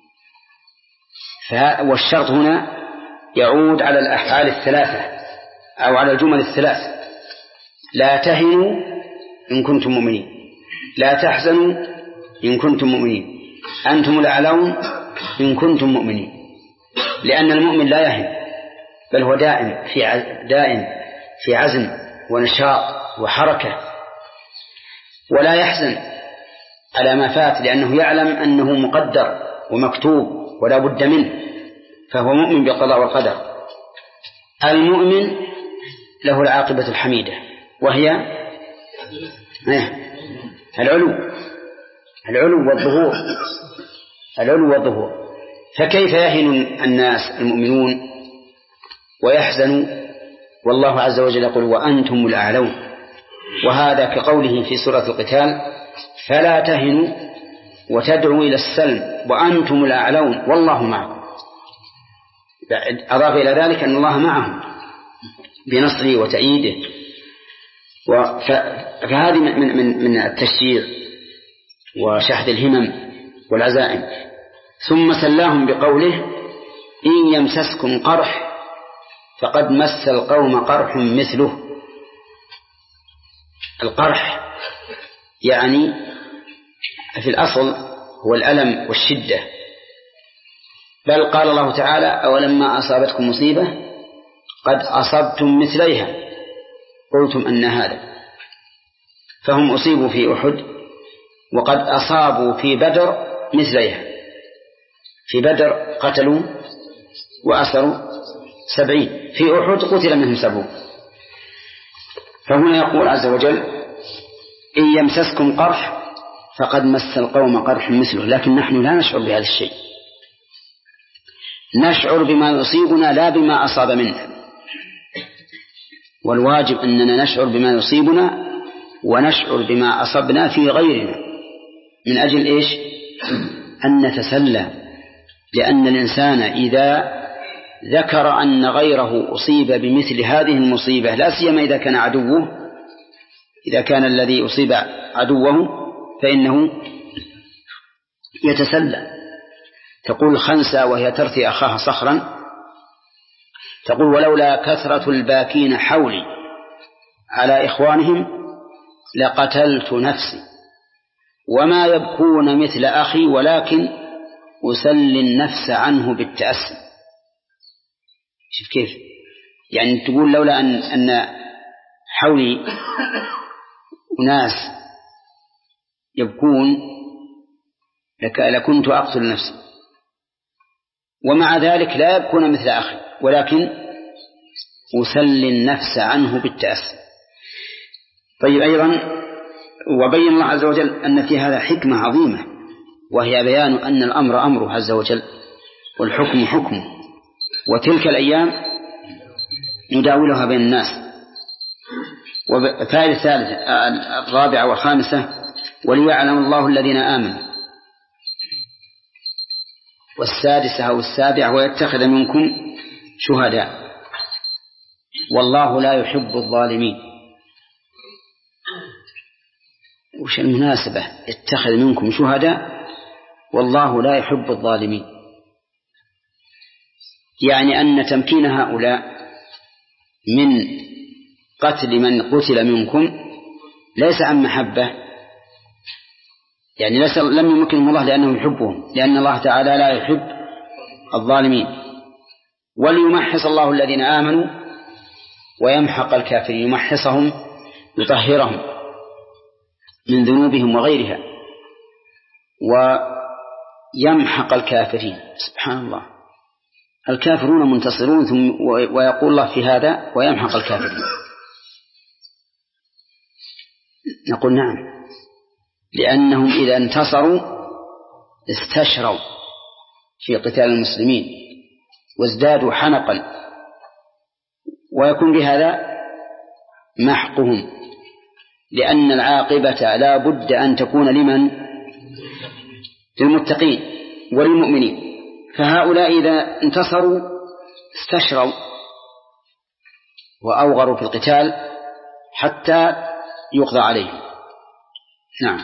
والشرط هنا يعود على الأفعال الثلاثة أو على الجمل الثلاث: لا تهنوا إن كنتم مؤمنين، لا تحزنوا إن كنتم مؤمنين، أنتم الأعلون إن كنتم مؤمنين. لأن المؤمن لا يهن، بل هو دائم في دائم في عزم ونشاط وحركة، ولا يحزن على ما فات لأنه يعلم أنه مقدر ومكتوب ولا بد منه، فهو مؤمن بالقضاء والقدر. المؤمن له العاقبة الحميدة وهي العلو العلو والظهور العلو والظهور. فكيف يهن الناس المؤمنون ويحزنوا والله عز وجل يقول وأنتم الأعلون؟ وهذا كقوله في سورة القتال فلا تهنوا وتدعوا إلى السلم وأنتم الأعلون والله معكم. أضاف إلى ذلك أن الله معهم بنصره وتأييده. فهذه من, من, من التشجيع وشحذ الهمم والعزائم. ثم سلاهم بقوله إن يمسسكم قرح فقد مس القوم قرح مثله. القرح يعني في الأصل هو الألم والشدة، بل قال الله تعالى أولما أصابتكم مصيبة قد أصبتم مثليها قلتم أن هذا. فهم أصيبوا في أحد وقد أصابوا في بدر مثليها. في بدر قتلوا وأسروا سبعين، في أحد قتل منهم سبعون. فهنا يقول عز وجل إن يمسسكم قرح فقد مس القوم قرح مثله، لكن نحن لا نشعر بهذا الشيء نشعر بما يصيبنا لا بما أصاب منا، والواجب أننا نشعر بما يصيبنا ونشعر بما أصبنا في غيرنا، من أجل إيش؟ أن نتسلى، لأن الإنسان إذا ذكر أن غيره أصيب بمثل هذه المصيبة، لا سيما إذا كان عدوه، إذا كان الذي أصيب عدوه فإنه يتسلى. تقول خنسة وهي ترثي أخاها صخرا، تقول ولولا كثرة الباكين حولي على إخوانهم لقتلت نفسي وما يبكون مثل أخي ولكن أسلي النفس عنه بالتأسي. شوف كيف يعني تقول لولا أن, أن حولي أناس يبكون لكنت أقتل نفسي، ومع ذلك لا يبكون مثل أخي ولكن أسلي النفس عنه بالتأسي. طيب أيضا وبين الله عز وجل أن في هذا حكمة عظيمة، وهي بيان أن الأمر أمره عز وجل والحكم حكمه، وتلك الأيام نداولها بين الناس. وفائدة الثالثة الرابعة والخامسة وليعلم الله الذين آمنوا، والسادسة أو السابعة ويتخذ منكم شهداء والله لا يحب الظالمين. وش المناسبة يتخذ منكم شهداء والله لا يحب الظالمين؟ يعني أن تمكين هؤلاء من قتل من قتل منكم ليس عن محبة، يعني ليس لم يمكنهم الله لأنه يحبهم، لأن الله تعالى لا يحب الظالمين. وليمحص الله الذين آمنوا ويمحق الكافرين، يمحصهم يطهرهم من ذنوبهم وغيرها، ويمحق الكافرين. سبحان الله، الكافرون منتصرون ثم ويقول الله في هذا ويمحق الكافرين. نقول نعم، لأنهم إذا انتصروا استشروا في قتال المسلمين وازدادوا حنقا، ويكون بهذا محقهم، لأن العاقبة لا بد أن تكون لمن؟ للمتقين وللمؤمنين. فهؤلاء إذا انتصروا استشروا وأوغروا في القتال حتى يقضى عليهم. نعم.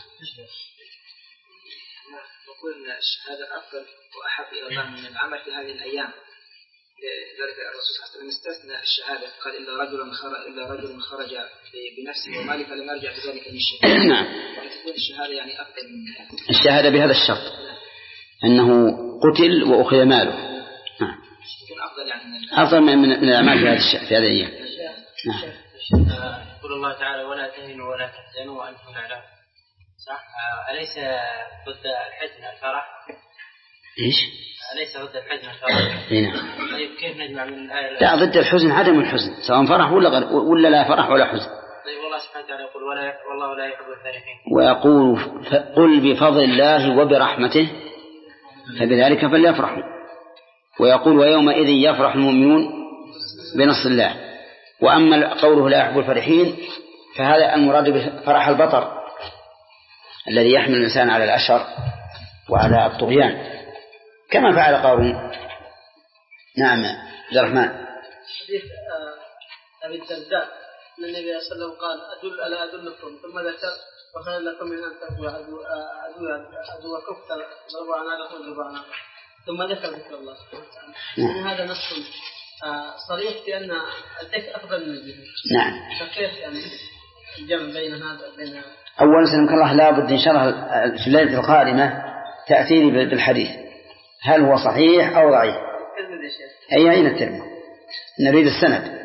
نقول أن الشهادة أفضل وأحب إلى الله من العمل في هذه الأيام، لذلك الرسول صلى الله عليه وسلم استثنى الشهادة، قال إلا رجل خرج إلا رجل خرج بنفسه وماله فلم يرجع بذلك من الشهادة. نعم. وتكون الشهادة يعني أفضل من الشهادة بهذا الشرط أنه قتل وأخذ ماله. نعم. تكون أفضل يعني من أفضل من من الأعمال في هذا في هذه الأيام. نعم. يقول الله تعالى ولا تهنوا ولا تحزنوا وأنتم الأعلى، صح؟ أليس ضد الحزن الفرح؟ إيش؟ أليس ضد الحزن الفرح؟ نعم. طيب كيف نجمع من الآية؟ لا، ضد الحزن عدم الحزن، سواء فرح ولا غير ولا لا فرح ولا حزن. طيب والله سبحانه وتعالى يقول ولا والله لا يحب الفرحين، ويقول قل بفضل الله وبرحمته فبذلك فليفرحوا، ويقول ويومئذ يفرح المؤمنون بنصر الله. وأما قوله لا يحب الفرحين فهذا المراد بفرح البطر الذي يحمل الإنسان على الأشر وعلى الطغيان كما فعل قارون. نعم عبد الرحمن. حديث أبي الدرداء أن النبي صلى الله عليه وسلم قال أدل ألا أدلكم، ثم ذكر وخير لكم من أن تأتوا عدوكم ضربوا عناقكم ضربوا عناقكم، ثم ذكر ذكر الله سبحانه وتعالى. يعني هذا نص صريح بأن الذكر أفضل من الذكر. نعم. فكيف يعني الجمع بين هذا وبين؟ أولا سلمك الله لابد إن شاء الله في الليلة القادمة تأتيني بالحديث هل هو صحيح أو ضعيف. أي أين الترمذي نريد السند.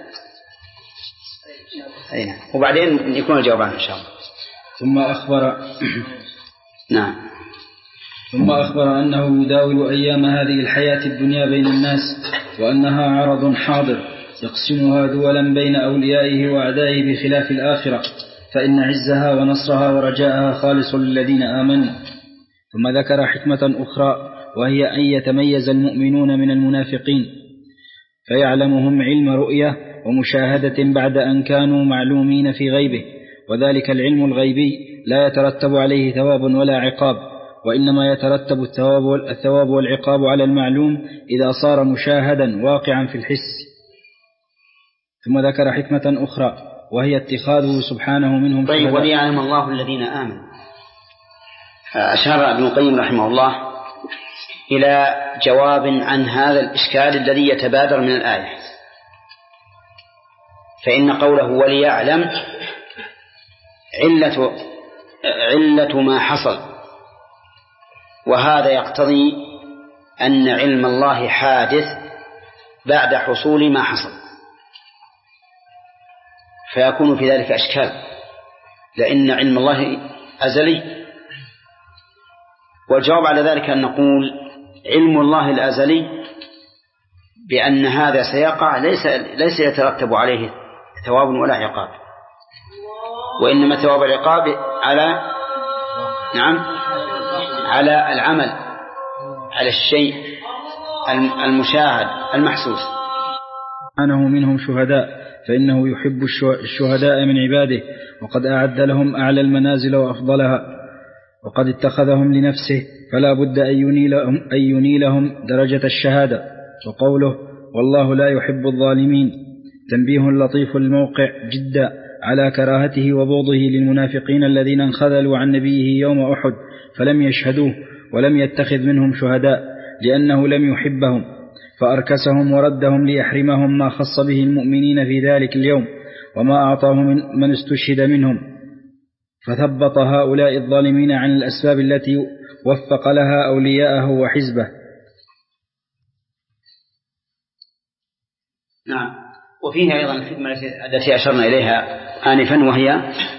أين وبعدين يكون الجواب عنه إن شاء الله. ثم أخبر نعم ثم أخبر أنه يداول أيام هذه الحياة الدنيا بين الناس، وأنها عرض حاضر يقسمها دولا بين أوليائه وأعدائه بخلاف الآخرة، فإن عزها ونصرها ورجاءها خالص للذين آمنوا. ثم ذكر حكمة أخرى، وهي أن يتميز المؤمنون من المنافقين فيعلمهم علم رؤية ومشاهدة بعد أن كانوا معلومين في غيبه، وذلك العلم الغيبي لا يترتب عليه ثواب ولا عقاب، وإنما يترتب الثواب والعقاب على المعلوم إذا صار مشاهدا واقعا في الحس. ثم ذكر حكمة أخرى وهي اتخاذه سبحانه منهم طيب شهداء. وليعلم الله الذين آمنوا. أشار ابن القيم رحمه الله إلى جواب عن هذا الإشكال الذي يتبادر من الآية، فإن قوله وليعلم علة, علة ما حصل، وهذا يقتضي أن علم الله حادث بعد حصول ما حصل، فيكون في ذلك أشكال، لأن علم الله أزلي. والجواب على ذلك أن نقول علم الله الأزلي بأن هذا سيقع ليس, ليس يترتب عليه ثواب ولا عقاب، وإنما ثواب العقاب على نعم على العمل، على الشيء المشاهد المحسوس. أنه منهم شهداء فإنه يحب الشهداء من عباده، وقد أعد لهم أعلى المنازل وأفضلها، وقد اتخذهم لنفسه، فلا بد أن ينيلهم, أن ينيلهم درجة الشهادة. وقوله والله لا يحب الظالمين تنبيه لطيف الموقع جدا على كراهته وبغضه للمنافقين الذين انخذلوا عن نبيه يوم أحد فلم يشهدوه ولم يتخذ منهم شهداء لأنه لم يحبهم، فأركسهم وردهم ليحرمهم ما خص به المؤمنين في ذلك اليوم وما أعطاه من, من استشهد منهم، فثبط هؤلاء الظالمين عن الأسباب التي وفق لها أولياءه وحزبه. نعم. وفيه أيضا الحكمة التي أشرنا إليها آنفا، وهي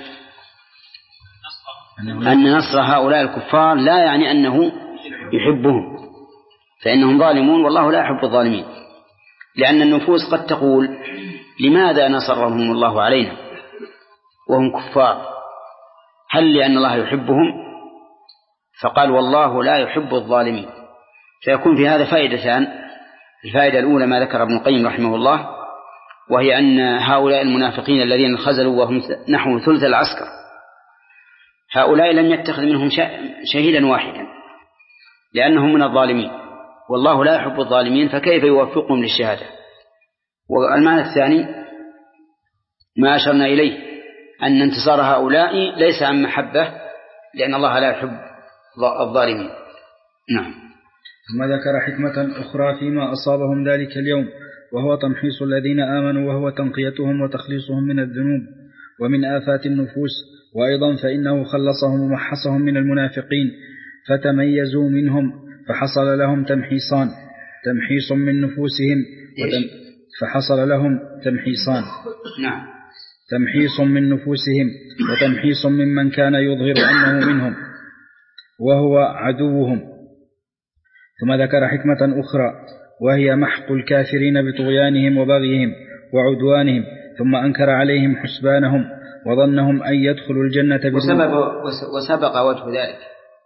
أن نصر هؤلاء الكفار لا يعني أنه يحبهم، فإنهم ظالمون والله لا يحب الظالمين، لأن النفوس قد تقول لماذا نصرهم الله علينا وهم كفار؟ هل لأن الله يحبهم؟ فقال والله لا يحب الظالمين. فيكون في هذا فائدتان. الفائدة الأولى ما ذكر ابن القيم رحمه الله، وهي أن هؤلاء المنافقين الذين خزلوا وهم نحو ثلث العسكر، هؤلاء لم يتخذ منهم شهيدا واحدا لأنهم من الظالمين، والله لا يحب الظالمين، فكيف يوفقهم للشهادة؟ والمعنى الثاني ما أشرنا إليه أن انتصار هؤلاء ليس عن محبة، لأن الله لا يحب الظالمين. نعم. ثم ذكر حكمة أخرى فيما أصابهم ذلك اليوم، وهو تمحيص الذين آمنوا، وهو تنقيتهم وتخليصهم من الذنوب ومن آفات النفوس. وأيضا فإنه خلصهم ومحصهم من المنافقين فتميزوا منهم، فحصل لهم تمحيصان، تمحيص من نفوسهم وتم فحصل لهم تمحيصان نعم تمحيص من نفوسهم وتمحيص ممن كان يظهر أنه منهم وهو عدوهم. ثم ذكر حكمة أخرى وهي محق الكافرين بطغيانهم وبغيهم وعدوانهم، ثم أنكر عليهم حسبانهم وظنهم أن يدخلوا الجنة بدون وسبق, وسبق وجه ذلك.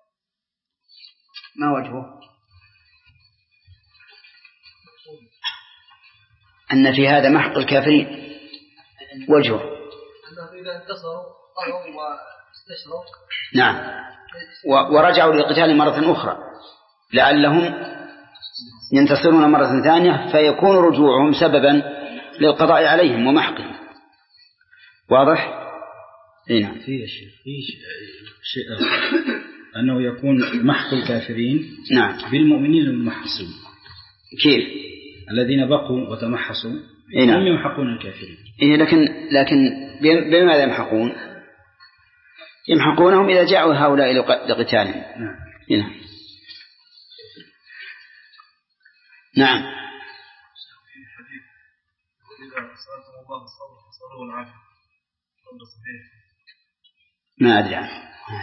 ما وجهه؟ أن في هذا محق الكافرين وجهه أنه إذا انتصروا طغوا واستشروا نعم ورجعوا للقتال مرة أخرى لعلهم ينتصرون مرة ثانية، فيكون رجوعهم سببا للقضاء عليهم ومحقهم. واضح؟ نعم. في شيء في شيء أنه يكون محق الكافرين نعم بالمؤمنين المحصون. كيف؟ الذين بقوا وتمحصوا نعم. هم يمحقون الكافرين. إيه لكن لكن بماذا يمحقون؟ يمحقونهم إذا جاءوا هؤلاء لقتالهم. نعم. هنا. نعم. ما أدري عنه.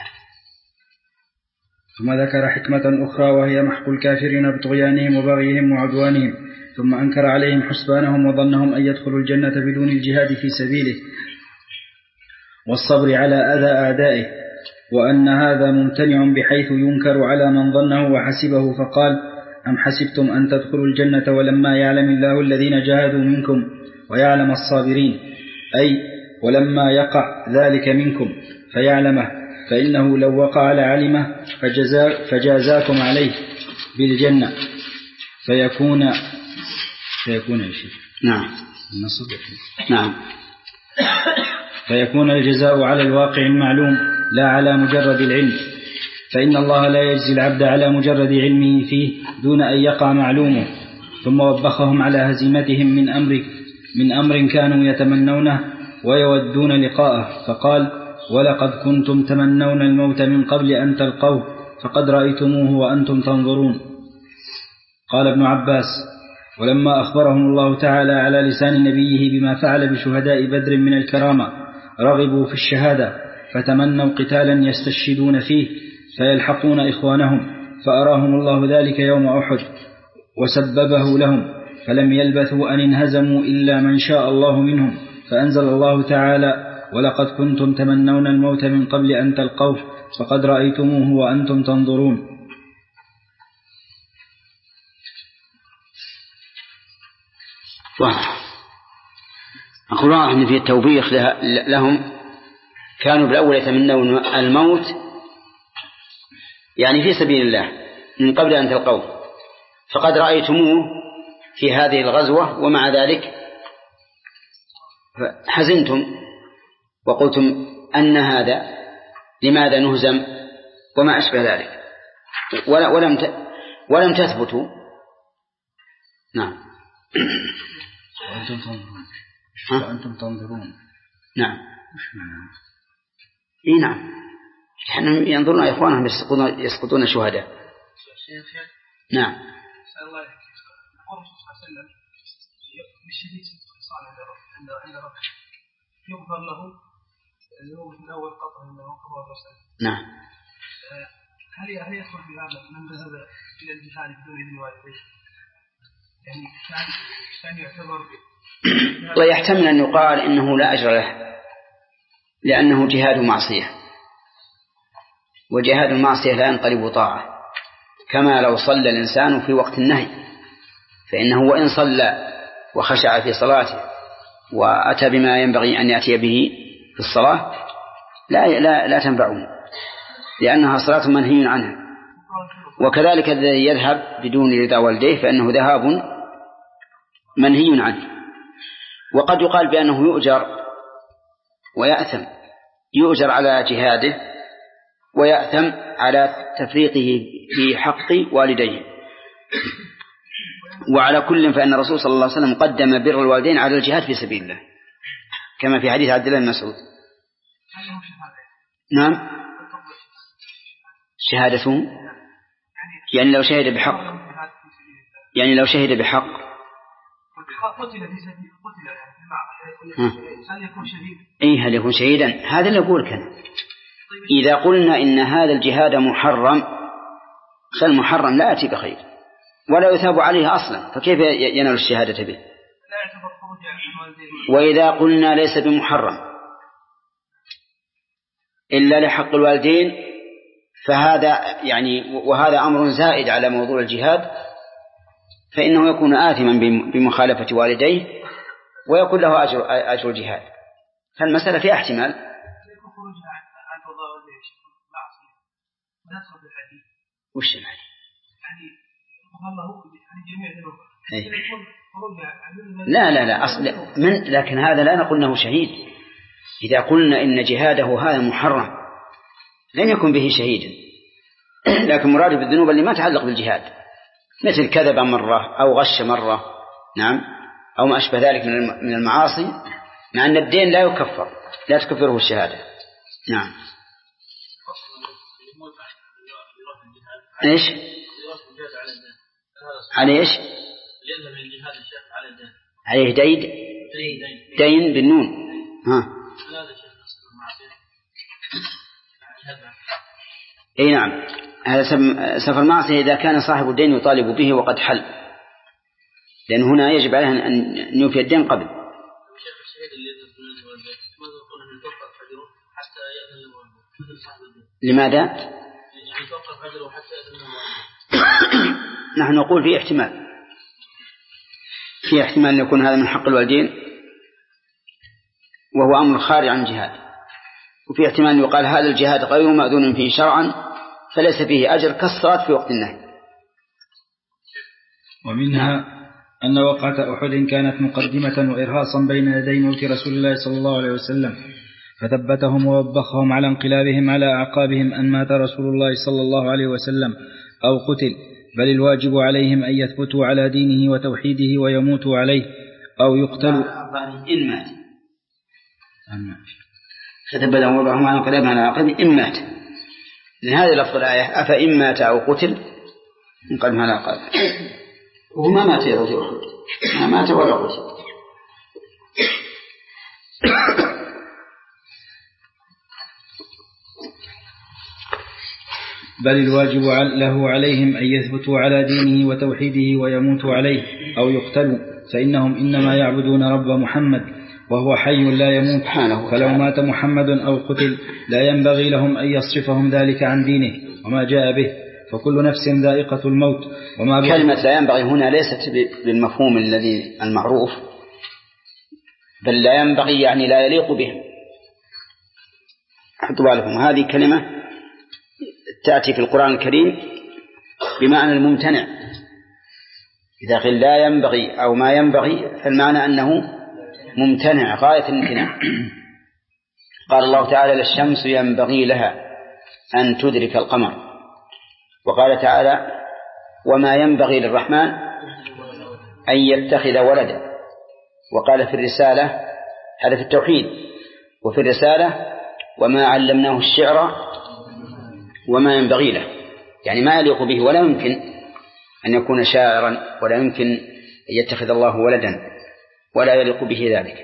ثم ذكر حكمة أخرى وهي محق الكافرين بطغيانهم وبغيهم وعدوانهم، ثم أنكر عليهم حسبانهم وظنهم أن يدخلوا الجنة بدون الجهاد في سبيله والصبر على أذى أعدائه، وأن هذا ممتنع بحيث ينكر على من ظنه وحسبه، فقال: أم حسبتم أن تدخلوا الجنة ولما يعلم الله الذين جاهدوا منكم ويعلم الصابرين، أي ولما يقع ذلك منكم فيعلمه، فإنه لو وقع لعلمه فجزا فجازاكم عليه بالجنة فيكون فيكون الشيء نعم نعم فيكون الجزاء على الواقع المعلوم لا على مجرد العلم، فإن الله لا يجزي العبد على مجرد علمه فيه دون أن يقع معلومه. ثم وبخهم على هزيمتهم من أمر من أمر كانوا يتمنونه ويودون لقاءه، فقال: ولقد كنتم تمنون الموت من قبل أن تلقوه فقد رأيتموه وأنتم تنظرون. قال ابن عباس: ولما أخبرهم الله تعالى على لسان نبيه بما فعل بشهداء بدر من الكرامة رغبوا في الشهادة، فتمنوا قتالا يستشهدون فيه فيلحقون إخوانهم، فأراهم الله ذلك يوم أحد وسببه لهم، فلم يلبثوا أن انهزموا إلا من شاء الله منهم، فأنزل الله تعالى: ولقد كنتم تمنون الموت من قبل أن تلقوه فقد رأيتموه وأنتم تنظرون. أقول أن في التوبيخ لهم كانوا بالأول يتمنون الموت يعني في سبيل الله من قبل أن تلقوه، فقد رأيتموه في هذه الغزوة، ومع ذلك حزنتم وقلتم أن هذا لماذا نهزم وما أشبه ذلك، ولم ولم تثبتوا. نعم وأنتم تنظرون وأنتم تنظرون نعم إيه نعم نحن ينظرون إخوانهم يسقطون, يسقطون شهداء. نعم سأل الله قول صلى الله عليه وسلم بالشديد خصال عند عند ربه يغفر له اليوم من أول قطع من قبر الرسول. نعم هل هل يدخل في هذا من ذهب إلى الجهاد بدون إذن والديه؟ يعني كان كان يعتبر ويحتمل أن يقال إنه لا أجر له لأنه جهاد معصية، وجهاد المعصية لا ينقلب طاعة، كما لو صلى الإنسان في وقت النهي، فإنه وإن صلى وخشع في صلاته وأتى بما ينبغي أن يأتي به في الصلاة لا لا لا تنفعه، لأنها صلاة منهي عنها. وكذلك الذي يذهب بدون رضا والديه فإنه ذهاب منهي عنه. وقد يقال بأنه يؤجر ويأثم، يؤجر على جهاده ويأثم على تفريطه في حق والديه. وعلى كل فإن الرسول صلى الله عليه وسلم قدم بر الوالدين على الجهاد في سبيل الله، كما في حديث عبد الله بن مسعود. نعم شهادته يعني لو شهد بحق، يعني لو شهد بحق هل يكون شهيدا؟ إيه هل يكون شهيدا؟ هذا اللي أقول كان إذا قلنا إن هذا الجهاد محرم فالمحرم لا يأتي بخير ولا يثاب عليه أصلا، فكيف ينال الشهادة به؟ وإذا قلنا ليس بمحرم إلا لحق الوالدين فهذا يعني وهذا أمر زائد على موضوع الجهاد، فإنه يكون آثما بمخالفة والديه ويكون له أجر أجر الجهاد. فالمسألة فيها احتمال. وش يعني؟ لا لا لا أصل من لكن هذا لا نقول أنه شهيد. إذا قلنا إن جهاده هذا محرم لن يكون به شهيدا، لكن مراد بالذنوب اللي ما تعلق بالجهاد مثل كذب مرة أو غش مرة نعم أو ما أشبه ذلك من المعاصي، مع أن الدين لا يكفر لا تكفره الشهادة. نعم إيش عليه إيش عليه دين دين بالنون ها أي نعم هذا سفر المعصية إذا كان صاحب الدين يطالب به وقد حل، لأن هنا يجب عليه أن يوفي الدين قبل. حتى يأذن له مثل صاحب الدين لماذا؟ نحن نقول في احتمال في احتمال أن يكون هذا من حق الوالدين وهو أمر خارج عن الجهاد، وفي احتمال أن يقال هذا الجهاد غير مأذون فيه شرعا فليس فيه أجر كالصلاة في وقت النهي. ومنها أن وقعة أحد كانت مقدمة وإرهاصا بين يدي موت رسول الله صلى الله عليه وسلم، فثبتهم ووبخهم على انقلابهم على أعقابهم أن مات رسول الله صلى الله عليه وسلم أو قتل، بل الواجب عليهم أن يثبتوا على دينه وتوحيده ويموتوا عليه أو يقتلوا إن مات. فثبتهم ووبخهم على انقلابهم على أعقابهم إن مات، لأن هذه لفظ الآية أفإن مات أو قتل انقلبهم على أعقابهم، وهو ما مات يا رجل أحد، ما مات ولا قتل. بل الواجب له عليهم أن يثبتوا على دينه وتوحيده ويموتوا عليه أو يقتلوا، فإنهم إنما يعبدون رب محمد وهو حي لا يموت، فلو مات محمد أو قتل لا ينبغي لهم أن يصرفهم ذلك عن دينه وما جاء به، فكل نفس ذائقة الموت. وما كلمة لا ينبغي هنا ليست بالمفهوم الذي المعروف، بل لا ينبغي يعني لا يليق بهم. حطوا بالكم هذه كلمة تأتي في القرآن الكريم بمعنى الممتنع، إذا قيل لا ينبغي أو ما ينبغي فالمعنى أنه ممتنع غاية الامتناع. قال الله تعالى للشمس ينبغي لها أن تدرك القمر، وقال تعالى وما ينبغي للرحمن أن يتخذ ولدا، وقال في الرسالة هذا في التوحيد، وفي الرسالة وما علمناه الشعر وما ينبغي له، يعني ما يليق به ولا يمكن أن يكون شاعرا ولا يمكن أن يتخذ الله ولدا ولا يليق به ذلك.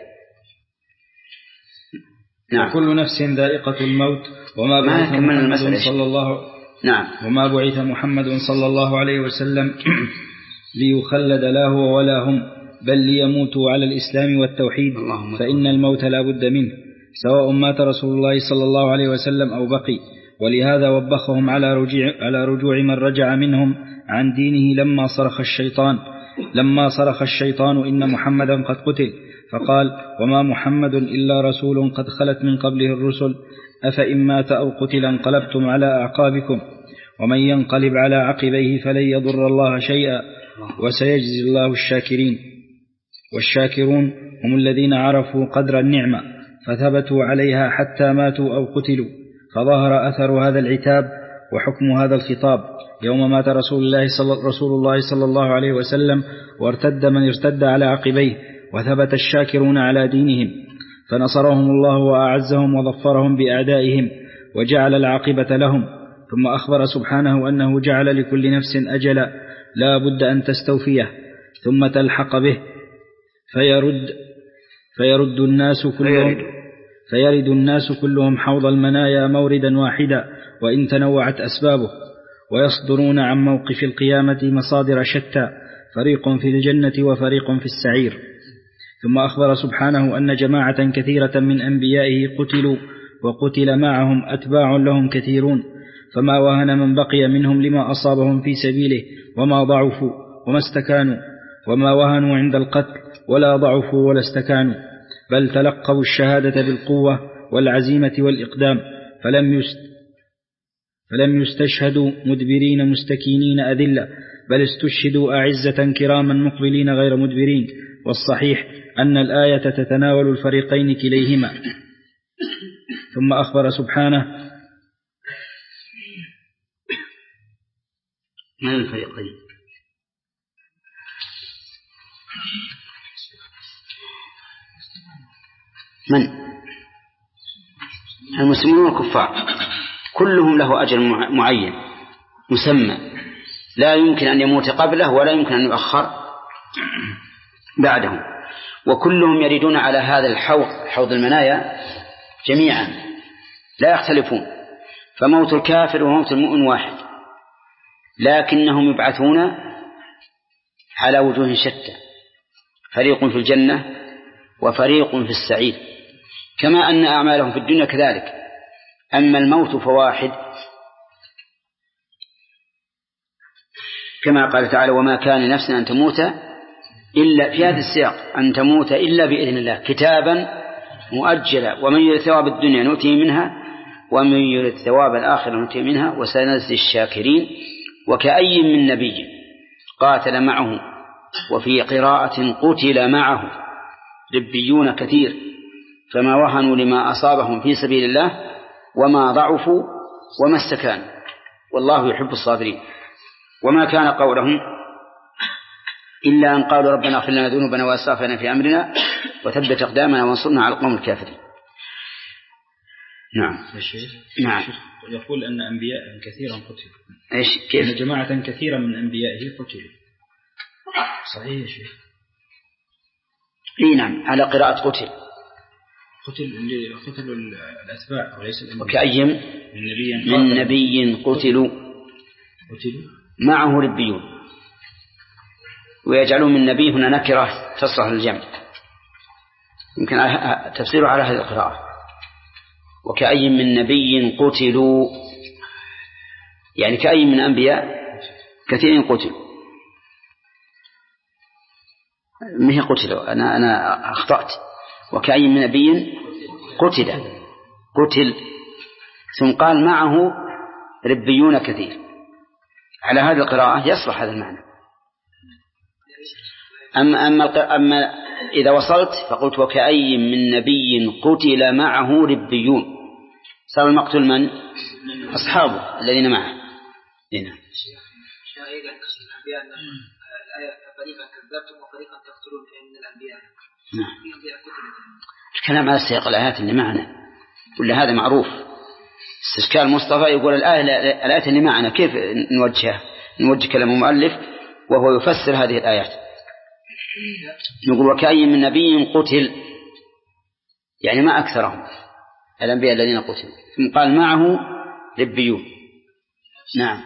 نعم. كل نفس ذائقة الموت وما بعث محمد صلى الله نعم وما بعث محمد صلى الله عليه وسلم ليخلد لا هو ولا هم، بل ليموتوا على الإسلام والتوحيد، فإن الموت لا بد منه سواء مات رسول الله صلى الله عليه وسلم أو بقي. ولهذا وبخهم على رجوع, على رجوع من رجع منهم عن دينه لما صرخ الشيطان لما صرخ الشيطان إن محمدا قد قتل، فقال وما محمد إلا رسول قد خلت من قبله الرسل، أفإن مات أو قتل انقلبتم على أعقابكم، ومن ينقلب على عقبيه فلن يضر الله شيئا وسيجزي الله الشاكرين. والشاكرون هم الذين عرفوا قدر النعمة فثبتوا عليها حتى ماتوا أو قتلوا، فظهر أثر هذا العتاب وحكم هذا الخطاب يوم مات رسول الله صلى, رسول الله صلى الله عليه وسلم، وارتد من ارتد على عقبيه، وثبت الشاكرون على دينهم، فنصرهم الله وأعزهم وظفرهم بأعدائهم وجعل العاقبة لهم. ثم أخبر سبحانه أنه جعل لكل نفس أجلا لا بد أن تستوفيه ثم تلحق به، فيرد, فيرد الناس كلهم فيرد الناس كلهم حوض المنايا موردا واحدا وإن تنوعت أسبابه، ويصدرون عن موقف القيامة مصادر شتى، فريق في الجنة وفريق في السعير. ثم أخبر سبحانه أن جماعة كثيرة من أنبيائه قتلوا وقتل معهم أتباع لهم كثيرون، فما وهن من بقي منهم لما أصابهم في سبيله وما ضعفوا وما استكانوا، وما وهنوا عند القتل ولا ضعفوا ولا استكانوا، بل تلقوا الشهادة بالقوة والعزيمة والإقدام، فلم يست فلم يستشهدوا مدبرين مستكينين أذلة، بل استشهدوا أعزة كراما مقبلين غير مدبرين. والصحيح أن الآية تتناول الفريقين كليهما. ثم أخبر سبحانه من الفريقين؟ من؟ المسلمون والكفار كلهم له أجر معين مسمى لا يمكن أن يموت قبله ولا يمكن أن يؤخر بعده، وكلهم يريدون على هذا الحوض حوض المنايا جميعا لا يختلفون، فموت الكافر وموت المؤمن واحد، لكنهم يبعثون على وجوه شتى، فريق في الجنة وفريق في السعير، كما أن أعمالهم في الدنيا كذلك، أما الموت فواحد، كما قال تعالى وما كان نفس أن تموت إلا في هذا السياق أن تموت إلا بإذن الله كتابا مؤجلا ومن يريد ثواب الدنيا نؤتيه منها ومن يريد ثواب الآخرة نؤتيه منها وسنجزي الشاكرين. وكأي من نبي قاتل معه وفي قراءة قتل معه ربيون كثير فما وهنوا لما أصابهم في سبيل الله وما ضعفوا وما استكانوا والله يحب الصابرين. وما كان قولهم إلا أن قالوا ربنا اغفر لنا ذنوبنا وأسرافنا في أمرنا وثبت أقدامنا وانصرنا على القوم الكافرين. نعم الشيخ نعم يقول أن أنبياء كثيرا قتلوا. إيش كيف؟ أن جماعة كثيرا من أنبيائه قتلوا. صحيح يا شيخ؟ إيه نعم على قراءة قتل قتل قتلوا الأتباع وليس الأنبياء. وكأي من نبي قتلوا قتلوا معه ربيون ويجعلون من نبي هنا نكرة تصلح الجمع يمكن تفسيره على هذه القراءة وكأي من نبي قتلوا يعني كأي من أنبياء كثير قتلوا ما هي قتلوا أنا أنا أخطأت وكأي من نبي قتل قتل ثم قال معه ربيون كثير على هذه القراءة يصلح هذا المعنى. أما, أما, أما إذا وصلت فقلت وكأي من نبي قتل معه ربيون صار المقتل من؟ أصحابه الذين معه. هنا فريقا كذبتم وفريقا تقتلون من الأنبياء. الكلام على سياق الآيات اللي معنا كل هذا معروف. استشكال مصطفى يقول الآية الآيات اللي معنا كيف نوجهها؟ نوجه كلام المؤلف وهو يفسر هذه الآيات. نقول وكأي من نبي قتل يعني ما أكثرهم الأنبياء الذين قتلوا ثم قال معه ربيون. نعم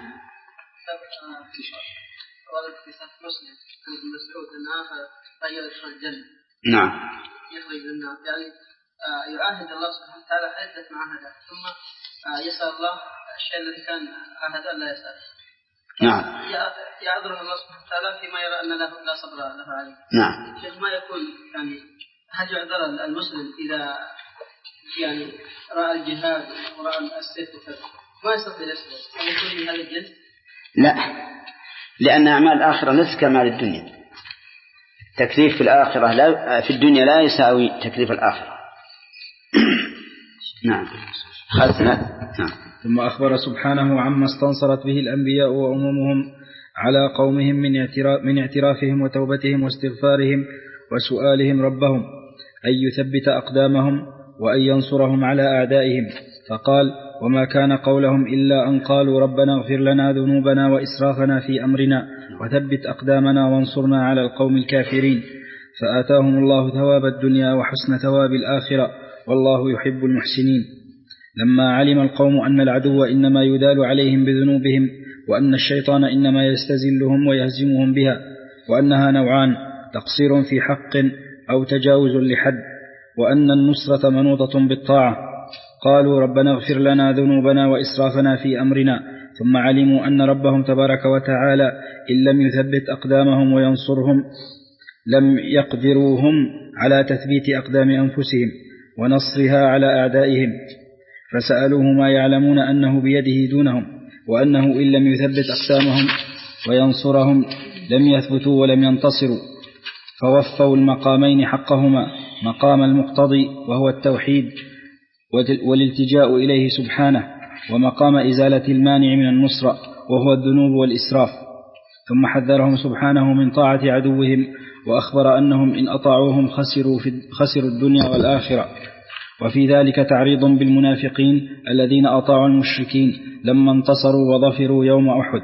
ورد في صحيح مسلم عن ابن مسعود أن آخر غير يدخل الجنة. نعم يخرج من النار يعني آه يعاهد الله سبحانه وتعالى عدة معاهدات ثم آه يسأل الله الشيء الذي كان عهد لا يسأل. نعم يعذره الله سبحانه وتعالى فيما يرى أن له لا صبر له عليه. نعم شيخ ما يكون يعني هل يعذر المسلم إذا يعني رأى الجهاد ورأى السيف وكذا ما يستطيع يصبر هل يكون من هذا الجنس؟ لا لأن أعمال الآخرة ليست كمال الدنيا. تكليف في الآخرة لا في الدنيا لا يساوي تكليف الآخرة. نعم نعم. ثم أخبر سبحانه عما استنصرت به الأنبياء وأممهم على قومهم من اعتراف من اعترافهم وتوبتهم واستغفارهم وسؤالهم ربهم أن يثبت أقدامهم وأن ينصرهم على أعدائهم فقال وما كان قولهم إلا أن قالوا ربنا اغفر لنا ذنوبنا وإسرافنا في أمرنا وثبت أقدامنا وانصرنا على القوم الكافرين فآتاهم الله ثواب الدنيا وحسن ثواب الآخرة والله يحب المحسنين. لما علم القوم أن العدو إنما يدال عليهم بذنوبهم وأن الشيطان إنما يستزلهم ويهزمهم بها وأنها نوعان تقصير في حق أو تجاوز لحد وأن النصرة منوطة بالطاعة قالوا ربنا اغفر لنا ذنوبنا وإسرافنا في أمرنا ثم علموا أن ربهم تبارك وتعالى إن لم يثبت أقدامهم وينصرهم لم يقدروهم على تثبيت أقدام أنفسهم ونصرها على أعدائهم فسألوه ما يعلمون أنه بيده دونهم وأنه إن لم يثبت أقدامهم وينصرهم لم يثبتوا ولم ينتصروا فوفوا المقامين حقهما مقام المقتضي وهو التوحيد والالتجاء إليه سبحانه ومقام إزالة المانع من النصرة وهو الذنوب والإسراف ثم حذرهم سبحانه من طاعة عدوهم وأخبر أنهم إن أطاعوهم خسروا, في خسروا الدنيا والآخرة وفي ذلك تعريض بالمنافقين الذين أطاعوا المشركين لما انتصروا وظفروا يوم أحد.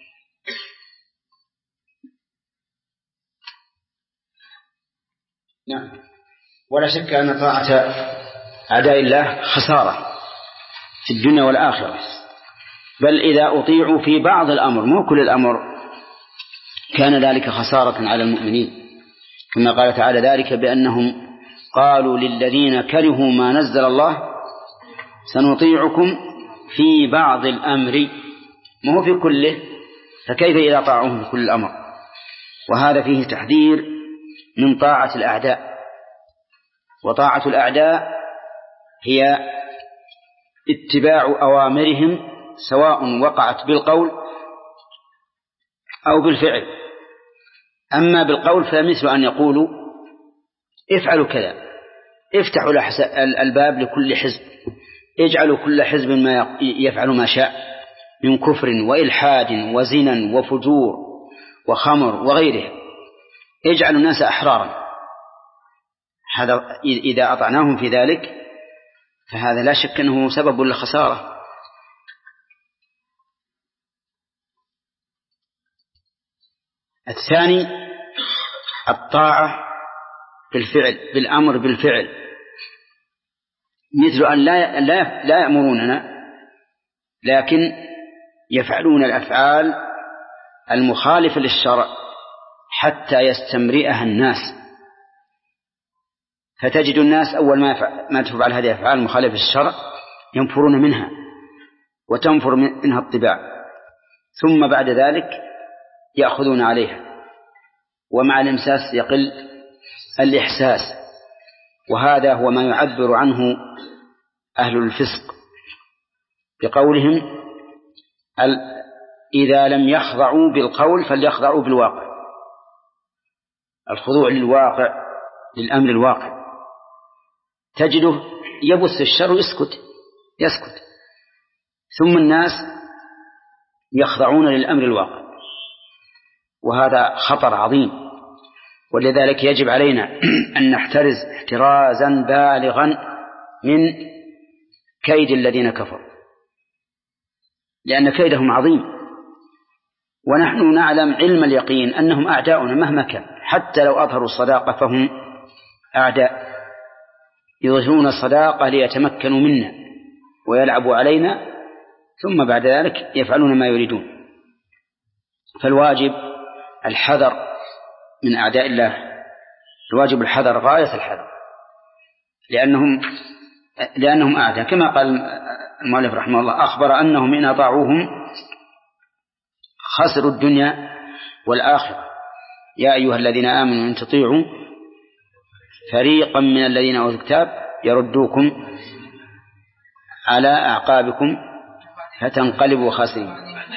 نعم ولا شك أن طاعة أعداء الله خسارة في الدنيا والآخرة بل إذا أطيعوا في بعض الأمر مو كل الأمر كان ذلك خسارة على المؤمنين كما قال تعالى ذلك بأنهم قالوا للذين كرهوا ما نزل الله سنطيعكم في بعض الأمر، ما هو في كله، فكيف إذا طاعوهم في كل الأمر؟ وهذا فيه تحذير من طاعة الأعداء. وطاعة الأعداء هي اتباع أوامرهم سواء وقعت بالقول أو بالفعل. أما بالقول فمثل أن يقولوا افعلوا كذا، افتحوا الباب لكل حزب، اجعلوا كل حزب ما يفعل ما شاء من كفر وإلحاد وزنا وفجور وخمر وغيره، اجعلوا الناس أحرارا. هذا إذا أطعناهم في ذلك فهذا لا شك أنه سبب للخسارة. الثاني الطاعة بالفعل، بالأمر بالفعل، مثل أن لا, لا, لا يأمروننا لكن يفعلون الأفعال المخالفة للشرع حتى يستمرئها الناس، فتجد الناس أول ما, ما تفعل هذه الأفعال المخالفة للشرع ينفرون منها وتنفر منها الطباع، ثم بعد ذلك يأخذون عليها، ومع الإمساس يقل الإحساس. وهذا هو ما يعبر عنه أهل الفسق بقولهم إذا لم يخضعوا بالقول فليخضعوا بالواقع. الخضوع للواقع، للأمر الواقع، تجده يبث الشر يسكت يسكت ثم الناس يخضعون للأمر الواقع، وهذا خطر عظيم. ولذلك يجب علينا أن نحترز احترازا بالغا من كيد الذين كفروا، لأن كيدهم عظيم، ونحن نعلم علم اليقين أنهم أعداؤنا مهما كان، حتى لو أظهروا الصداقة فهم أعداء، يظهرون الصداقة ليتمكنوا منا ويلعبوا علينا، ثم بعد ذلك يفعلون ما يريدون. فالواجب الحذر من أعداء الله، الواجب الحذر غاية الحذر، لأنهم لأنهم أعداء، كما قال المؤلف رحمه الله أخبر أنهم إن أطاعوهم خسروا الدنيا والآخرة. يا أيها الذين آمنوا إن تطيعوا فريقا من الذين أوتوا الكتاب يردوكم على أعقابكم فتنقلبوا خاسرين.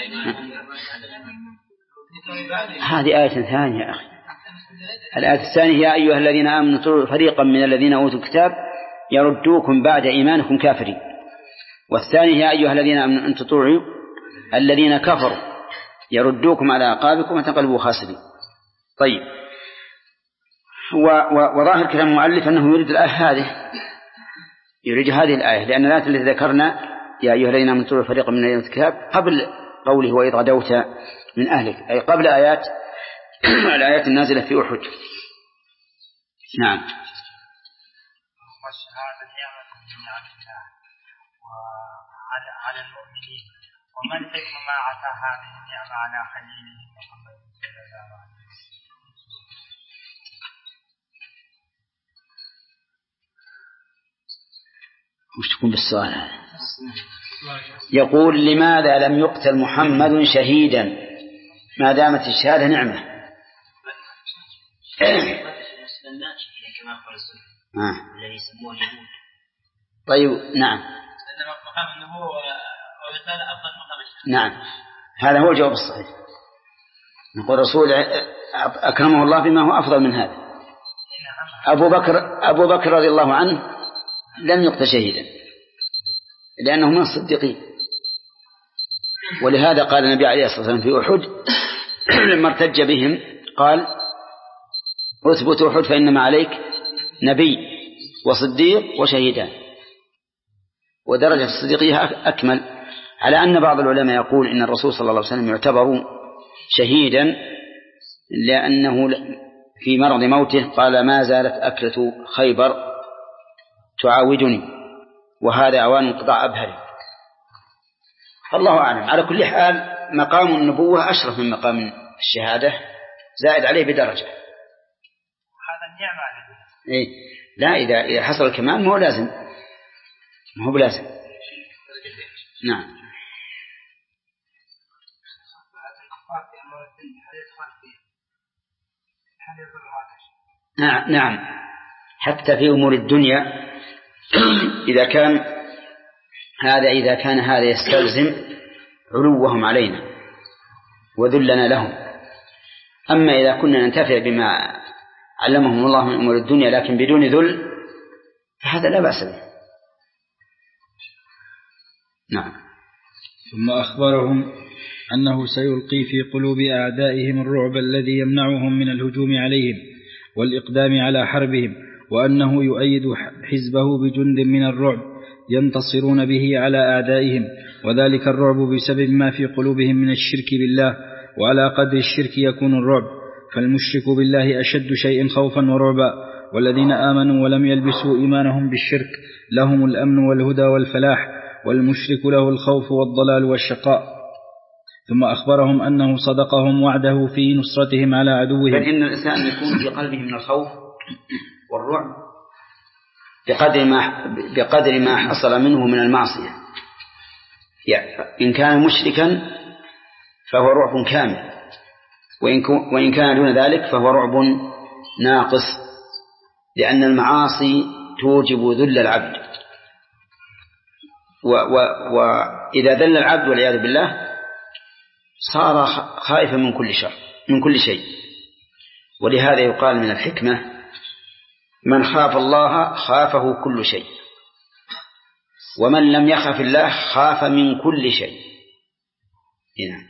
هذه آية ثانية يا أخي. الآية الثانية يا أيها الذين آمنوا تطيعوا فريقا من الذين أوتوا الكتاب يردوكم بعد إيمانكم كافرين. والثانية يا أيها الذين آمنوا إن تطيعوا الذين كفروا يردوكم على أعقابكم وتنقلبوا خاسرين. طيب، وظاهر كلام المؤلف أنه يريد الآية هذه، يريد هذه الآية، لأن الآية التي ذكرنا يا أيها الذين آمنوا تطيعوا فريقا من الذين أوتوا الكتاب قبل قوله وإذ غدوت من أهلك، أي قبل آيات الآيات النازلة في أحد. نعم. والشهادة نعمة من نعم الله وعلى على المؤمنين، وما الحكمة ما عطى هذه النعمة على خليله محمد صلى الله عليه وسلم؟ وش تكون بالسؤال هذا؟ يقول لماذا لم يقتل محمد شهيدا ما دامت الشهادة نعمة؟ آه. طيب نعم نعم هذا هو الجواب الصحيح. نقول الرسول أكرمه الله بما هو أفضل من هذا. أبو بكر أبو بكر رضي الله عنه لم يقتل شهيدا لأنه من الصديقين، ولهذا قال النبي عليه الصلاة والسلام في أحد لما ارتج بهم قال اثبت أحد فإنما عليك نبي وصديق وشهيدان، ودرجة الصديقية أكمل، على أن بعض العلماء يقول إن الرسول صلى الله عليه وسلم يعتبر شهيدا لأنه في مرض موته قال ما زالت أكلة خيبر تعاودني وهذا أوان انقطاع أبهري. فالله أعلم. على كل حال مقام النبوة أشرف من مقام الشهادة، زائد عليه بدرجة. هذا النعمة إيه؟ لا، إذا إذا حصل الكمال ما هو لازم، ما هو بلازم. نعم. نعم نعم حتى في أمور الدنيا إذا كان هذا إذا كان هذا يستلزم علوهم علينا وذلنا لهم. أما إذا كنا ننتفع بما علمهم الله من أمور الدنيا لكن بدون ذل فهذا لا بأس به. نعم. ثم أخبرهم أنه سيلقي في قلوب أعدائهم الرعب الذي يمنعهم من الهجوم عليهم والإقدام على حربهم، وأنه يؤيد حزبه بجند من الرعب ينتصرون به على أعدائهم، وذلك الرعب بسبب ما في قلوبهم من الشرك بالله، وعلى قدر الشرك يكون الرعب، فالمشرك بالله أشد شيء خوفا ورعبا، والذين آمنوا ولم يلبسوا إيمانهم بالشرك لهم الأمن والهدى والفلاح، والمشرك له الخوف والضلال والشقاء. ثم أخبرهم أنه صدقهم وعده في نصرتهم على عدوهم. بل إن الإنسان يكون في قلبه من الخوف والرعب بقدر ما بقدر ما حصل منه من المعصية. يعني إن كان مشركا فهو رعب كامل، وإن كان دون ذلك فهو رعب ناقص، لأن المعاصي توجب ذل العبد، وإذا ذل العبد والعياذ بالله صار خائفا من كل شر من كل شيء. ولهذا يقال من الحكمة من خاف الله خافه كل شيء، ومن لم يخف الله خاف من كل شيء. هنا.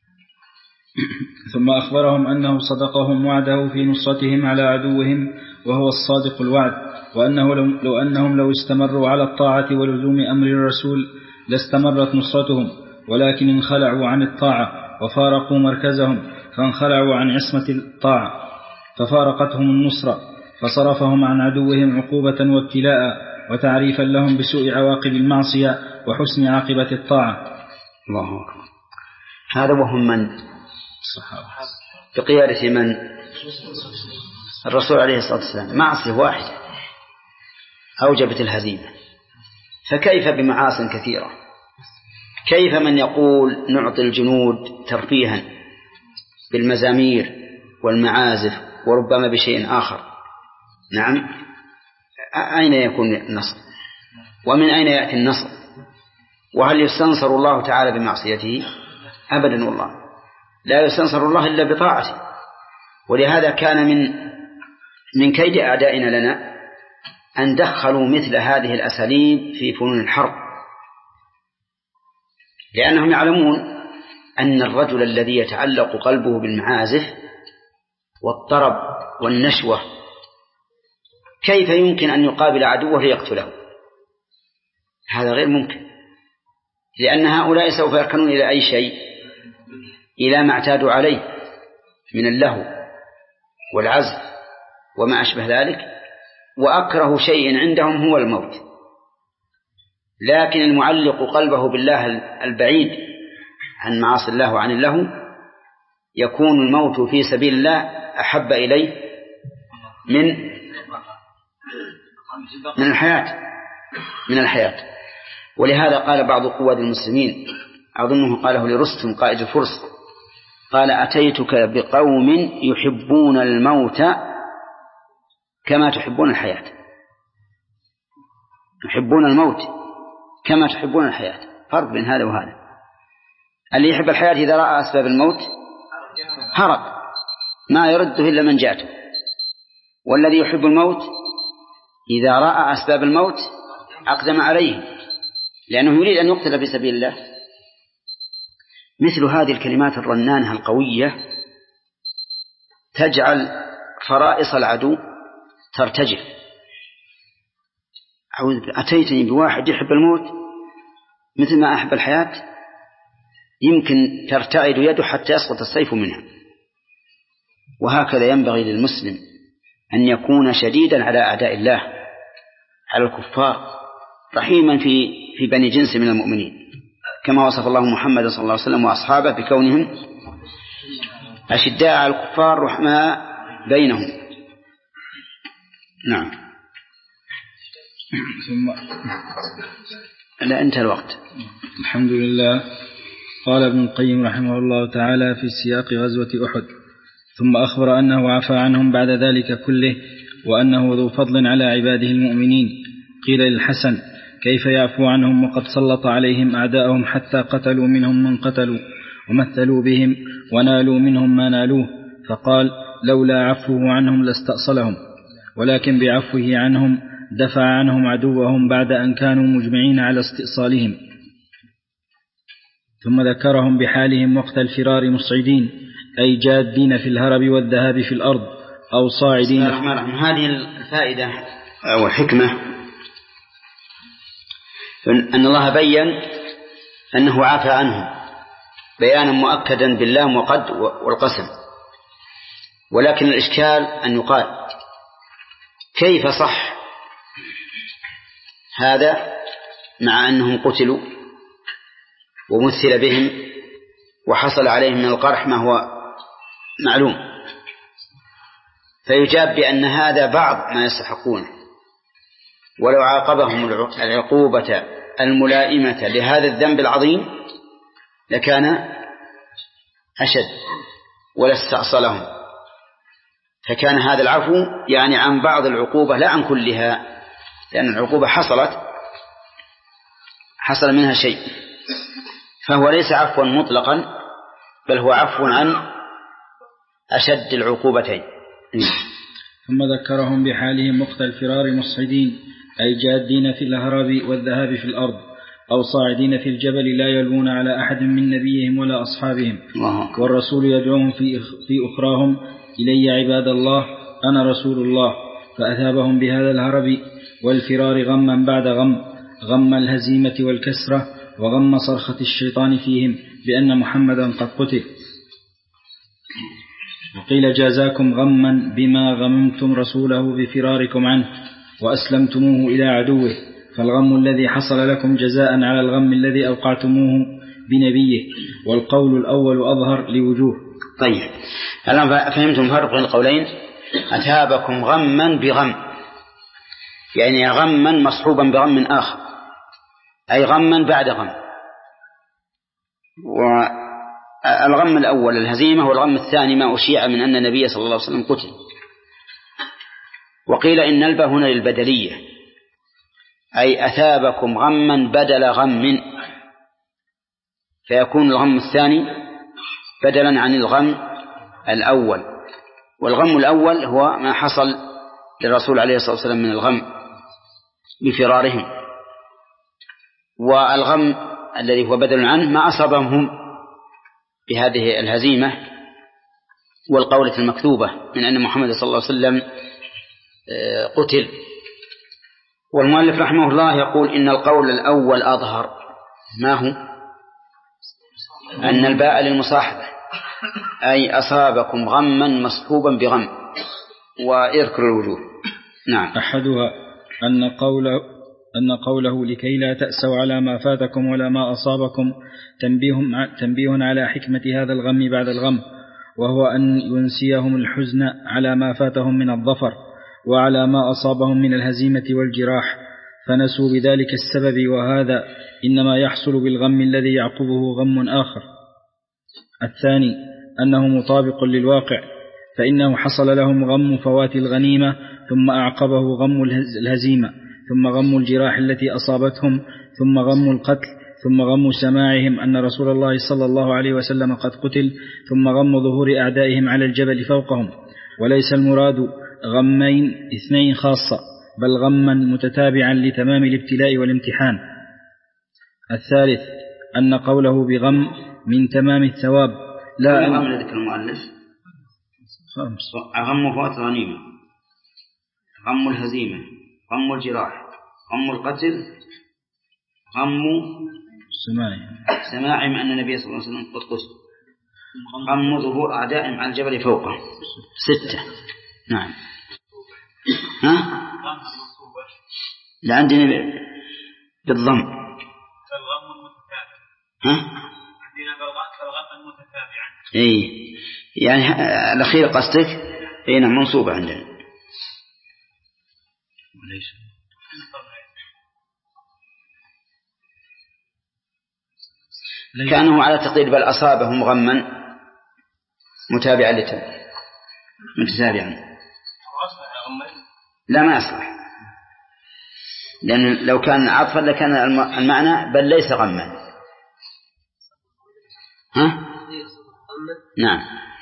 ثم أخبرهم أنه صدقهم وعده في نصرتهم على عدوهم وهو الصادق الوعد، وأنه لو, لو أنهم لو استمروا على الطاعة ولزوم أمر الرسول لاستمرت نصرتهم، ولكن انخلعوا عن الطاعة وفارقوا مركزهم، فانخلعوا عن عصمة الطاعة ففارقتهم النصرة، فصرفهم عن عدوهم عقوبة وابتلاء وتعريفا لهم بسوء عواقب المعصية وحسن عاقبة الطاعة. الله أكبر. هذا وهم من الصحابة بقيادة من الرسول عليه الصلاة والسلام. معصية واحدة أوجبت الهزيمة، فكيف بمعاصٍ كثيرة؟ كيف من يقول نعطي الجنود ترفيها بالمزامير والمعازف وربما بشيء آخر؟ نعم، أين يكون النصر؟ ومن أين يأتي النصر؟ وهل يستنصر الله تعالى بمعصيته؟ أبدا والله، لا يستنصر الله إلا بطاعته. ولهذا كان من من كيد أعدائنا لنا أن دخلوا مثل هذه الأساليب في فنون الحرب، لأنهم يعلمون أن الرجل الذي يتعلق قلبه بالمعازف والطرب والنشوة كيف يمكن أن يقابل عدوه ليقتله؟ هذا غير ممكن، لأن هؤلاء سوف يركنون إلى أي شيء؟ إلى ما اعتادوا عليه من اللهو والعزف وما أشبه ذلك، وأكره شيء عندهم هو الموت. لكن المعلق قلبه بالله البعيد عن معاصي الله وعن اللهو يكون الموت في سبيل الله أحب إليه من من الحياة من الحياة ولهذا قال بعض قواد المسلمين، أظنه قاله لرستم قائد الفرس، قال أتيتك بقوم يحبون الموت كما تحبون الحياة. يحبون الموت كما تحبون الحياة، فرق بين هذا وهذا. اللي يحب الحياة إذا رأى أسباب الموت هرب ما يرده إلا من جاءته، والذي يحب الموت إذا رأى أسباب الموت أقدم عليه، لأنه يريد أن يقتل في سبيل الله. مثل هذه الكلمات الرنانة القوية تجعل فرائص العدو ترتجف. أتيتني بواحد يحب الموت مثل ما أحب الحياة، يمكن ترتعد يده حتى يسقط السيف منها. وهكذا ينبغي للمسلم أن يكون شديدا على أعداء الله، على الكفار، رحيما في في بني جنس من المؤمنين، كما وصف الله محمد صلى الله عليه وسلم وأصحابه بكونهم أشداء على الكفار رحماء بينهم. نعم. ثم لا انتهى الوقت. الحمد لله. قال ابن القيم رحمه الله تعالى في سياق غزوة أحد: ثم أخبر أنه عفى عنهم بعد ذلك كله وأنه ذو فضل على عباده المؤمنين. قيل للحسن: كيف يعفو عنهم وقد سلط عليهم أعداءهم حتى قتلوا منهم من قتلوا ومثلوا بهم ونالوا منهم ما نالوه؟ فقال: لولا عفوه عنهم لاستأصلهم، ولكن بعفوه عنهم دفع عنهم عدوهم بعد أن كانوا مجمعين على استئصالهم. ثم ذكرهم بحالهم وقت الفرار مصعدين، أي جادين في الهرب والذهاب في الأرض، أو صاعدين. هذه الفائدة أو الحكمة أن الله بيّن أنه عفى عنهم بيانا مؤكدا باللام وقد والقسم، ولكن الإشكال أن يقال كيف صح هذا مع أنهم قتلوا ومثل بهم وحصل عليهم من القرح ما هو معلوم، فيجاب بأن هذا بعض ما يستحقونه، ولو عاقبهم العقوبة الملائمة لهذا الذنب العظيم لكان أشد ولا استأصلهم، فكان هذا العفو يعني عن بعض العقوبة لا عن كلها، لأن العقوبة حصلت حصل منها شيء، فهو ليس عفوا مطلقا بل هو عفو عن أشد العقوبتين. ثم ذكرهم بحالهم وقت الفرار مصعدين، أي جادين في الهرب والذهاب في الأرض، أو صاعدين في الجبل لا يلوون على أحد من نبيهم ولا أصحابهم. والرسول يدعوهم في في أخراهم: إلي عباد الله أنا رسول الله. فأثابهم بهذا الهرب والفرار غما بعد غم، غم الهزيمة والكسرة، وغم صرخة الشيطان فيهم بأن محمدا قد قتل. وقيل: جازاكم غما بما غممتم رسوله بفراركم عنه وأسلمتموه إلى عدوه، فالغم الذي حصل لكم جزاء على الغم الذي أوقعتموه بنبيه، والقول الأول أظهر لوجوه. طيب، الآن فهمتم فرق بين القولين. أثابكم غما بغم، يعني غما مصحوبا بغم آخر، أي غما بعد غم. والغم الأول الهزيمة، والغم الثاني ما أشيع من أن النبي صلى الله عليه وسلم قتل. وقيل إن الباء هنا للبدلية، أي أثابكم غما بدل غم، فيكون الغم الثاني بدلا عن الغم الأول. والغم الأول هو ما حصل للرسول عليه الصلاة والسلام من الغم بفرارهم، والغم الذي هو بدل عنه ما أصابهم هم بهذه الهزيمة والقولة المكذوبة من أن محمد صلى الله عليه وسلم قتل. والمؤلف رحمه الله يقول إن القول الأول أظهر. ما هو؟ أن الباء للمصاحبة، أي أصابكم غما مصحوبا بغم، ويذكر الوجوه. نعم. أحدها أن قوله, أن قوله لكي لا تأسوا على ما فاتكم ولا ما أصابكم تنبيه, تنبيه على حكمة هذا الغم بعد الغم، وهو أن ينسيهم الحزن على ما فاتهم من الظفر وعلى ما أصابهم من الهزيمة والجراح، فنسوا بذلك السبب، وهذا إنما يحصل بالغم الذي يعقبه غم آخر. الثاني أنه مطابق للواقع، فإنه حصل لهم غم فوات الغنيمة ثم أعقبه غم الهزيمة، ثم غم الجراح التي أصابتهم، ثم غم القتل، ثم غم سماعهم أن رسول الله صلى الله عليه وسلم قد قتل، ثم غم ظهور أعدائهم على الجبل فوقهم. وليس المراد غمين اثنين خاصة، بل غما متتابعا لتمام الابتلاء والامتحان. الثالث أن قوله بغم من تمام الثواب، لا غم ذكر المؤلف خمس: غم فوات الغنيمة، غم الهزيمة، غم الجراح، غم القتل، غم سماعهم سماعهم أن النبي صلى الله عليه وسلم قد قتل، غم ظهور أعدائهم على الجبل فوقه. ستة. نعم. ها؟ لا عندنا بالضم. الغم المتتابع. ها؟ عندنا بالغم المتتابع. إيه، يعني الأخير قصدك؟ إيه نعم، منصوبة عندنا. وليس. كأنه على تقدير بل أصابهم غما متابعا لتم متتابعا. لا ما أصلح، لأن لو كان عطفا لكان المعنى بل ليس غما. ها؟ نعم.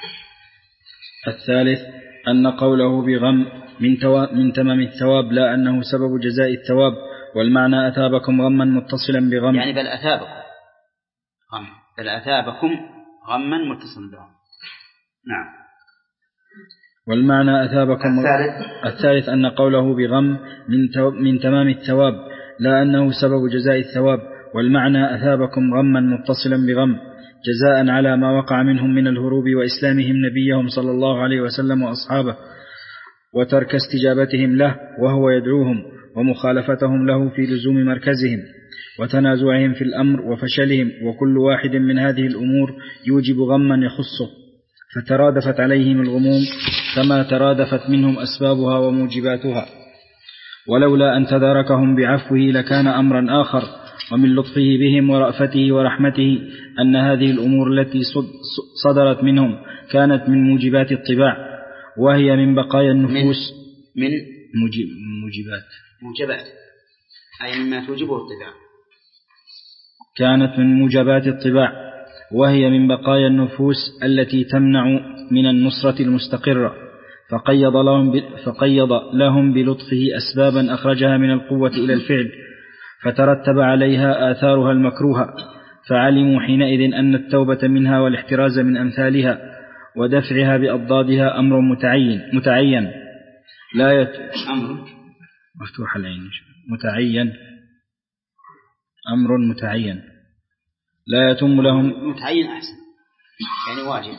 الثالث أن قوله بغم من, توا... من تمام الثواب لا أنه سبب جزاء الثواب، والمعنى أثابكم غما متصلا بغم، يعني بل أثابكم غم بل أثابكم غما متصلا بغم. نعم. والمعنى أثابكم. الثالث, الثالث أن قوله بغم من, تو... من تمام الثواب لا أنه سبب جزاء الثواب، والمعنى أثابكم غما متصلا بغم جزاء على ما وقع منهم من الهروب وإسلامهم نبيهم صلى الله عليه وسلم وأصحابه، وترك استجابتهم له وهو يدعوهم، ومخالفتهم له في لزوم مركزهم، وتنازعهم في الأمر وفشلهم، وكل واحد من هذه الأمور يوجب غما يخصه، فترادفت عليهم الغموم كما ترادفت منهم أسبابها وموجباتها، ولولا أن تداركهم بعفوه لكان أمرا آخر. ومن لطفه بهم ورأفته ورحمته أن هذه الأمور التي صدرت منهم كانت من موجبات الطباع، وهي من بقايا النفوس من, من موجبات موجبات أي مما توجبه الطباع، كانت من موجبات الطباع وهي من بقايا النفوس التي تمنع من النصرة المستقرة، فقيض لهم, فقيض لهم بلطفه أسبابا أخرجها من القوة إلى الفعل، فترتب عليها آثارها المكروهة، فعلموا حينئذ أن التوبة منها والاحتراز من أمثالها ودفعها بأضدادها أمر متعين متعين لا يت... أمر مفتوح العين متعين أمر متعين لا يتم لهم متعين أحسن يعني واجب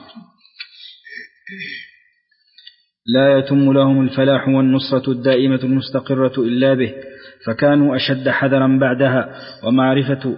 لا يتم لهم الفلاح والنصرة الدائمة المستقرة إلا به، فكانوا أشد حذرا بعدها ومعرفة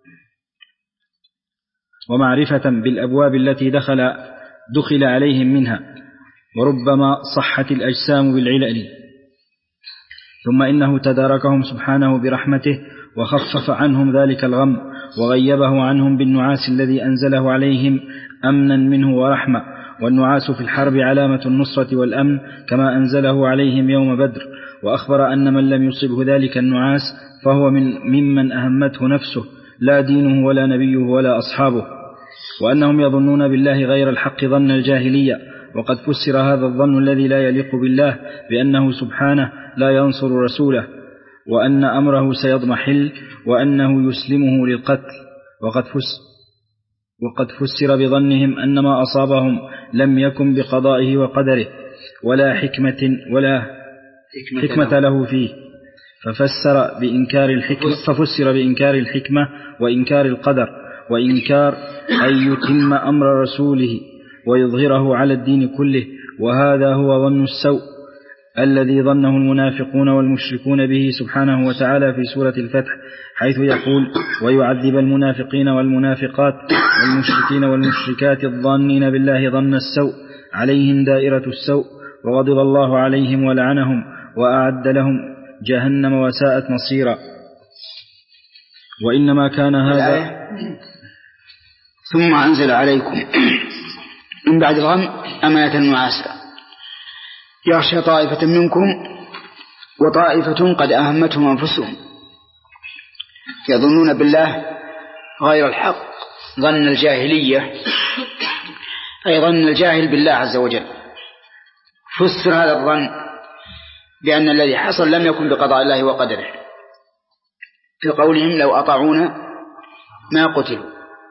ومعرفة بالأبواب التي دخل دخل عليهم منها، وربما صحت الأجسام بالعلل. ثم إنه تداركهم سبحانه برحمته وخفف عنهم ذلك الغم، وغيبه عنهم بالنعاس الذي أنزله عليهم أمنا منه ورحمة، والنعاس في الحرب علامة النصرة والأمن كما أنزله عليهم يوم بدر، وأخبر أن من لم يصبه ذلك النعاس فهو من ممن أهمته نفسه لا دينه ولا نبيه ولا أصحابه، وأنهم يظنون بالله غير الحق ظن الجاهلية، وقد فسر هذا الظن الذي لا يليق بالله بأنه سبحانه لا ينصر رسوله، وأن أمره سيضمحل، وأنه يسلمه للقتل، وقد فسر وقد فسر بظنهم أن ما أصابهم لم يكن بقضائه وقدره ولا حكمة ولا حكمة, حكمة له فيه، ففسر بإنكار الحكمة ففسر بإنكار الحكمة وإنكار القدر، وإنكار أن يتم أمر رسوله ويظهره على الدين كله، وهذا هو ظن السوء الذي ظنه المنافقون والمشركون به سبحانه وتعالى في سورة الفتح، حيث يقول: ويعذب المنافقين والمنافقات والمشركين والمشركات الظانين بالله ظن السوء عليهم دائرة السوء، وغضب الله عليهم ولعنهم وأعد لهم جهنم وساءت مصيرا. وإنما كان هذا ثم أنزل عليكم من بعد الغم أمانة النعاسة يغشى طائفة منكم وطائفة قد أهمتهم أنفسهم يظنون بالله غير الحق ظن الجاهلية، أي ظن الجاهل بالله عز وجل. فسر هذا الظن بأن الذي حصل لم يكن بقضاء الله وقدره، في قولهم: لو أطاعونا ما قتلوا،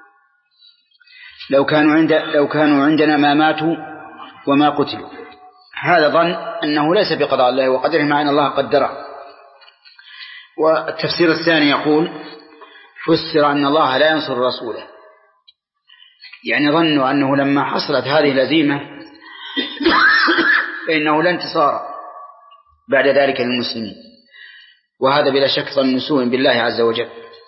لو كانوا عند لو كانوا عندنا ما ماتوا وما قتلوا. هذا ظن أنه ليس بقضاء الله وقدره مع أن الله قدره. والتفسير الثاني يقول: فسر أن الله لا ينصر رسوله، يعني ظنوا أنه لما حصلت هذه الهزيمة فإنه لا انتصار بعد ذلك للمسلمين، وهذا بلا شك ظن سوء بالله عز وجل.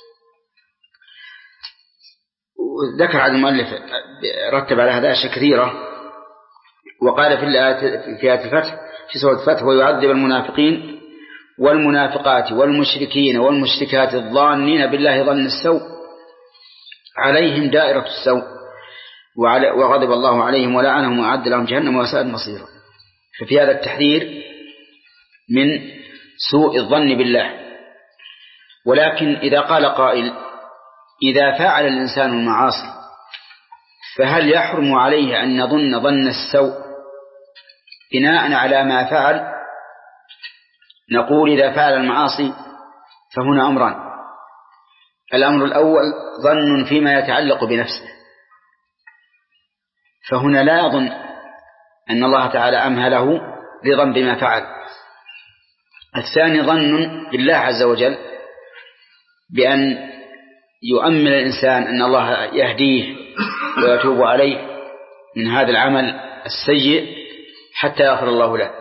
وذكر هذا المؤلف رتب على هذا أشياء كثيرة، وقال في في آية الفتح في سورة الفتح: ويعذب المنافقين والمنافقات والمشركين والمشركات الظانين بالله ظن السوء عليهم دائرة السوء وغضب الله عليهم ولعنهم وأعد لهم جهنم وساءت مصيرا. ففي هذا التحذير من سوء الظن بالله. ولكن إذا قال قائل إذا فعل الإنسان المعاصي فهل يحرم عليه أن يظن ظن السوء بناء على ما فعل؟ نقول إذا فعل المعاصي فهنا أمران. الأمر الأول ظن فيما يتعلق بنفسه، فهنا لا يظن أن الله تعالى أمهله رضا بما فعل. الثاني ظن بالله عز وجل بأن يؤمن الإنسان أن الله يهديه ويتوب عليه من هذا العمل السيء حتى يغفر الله له.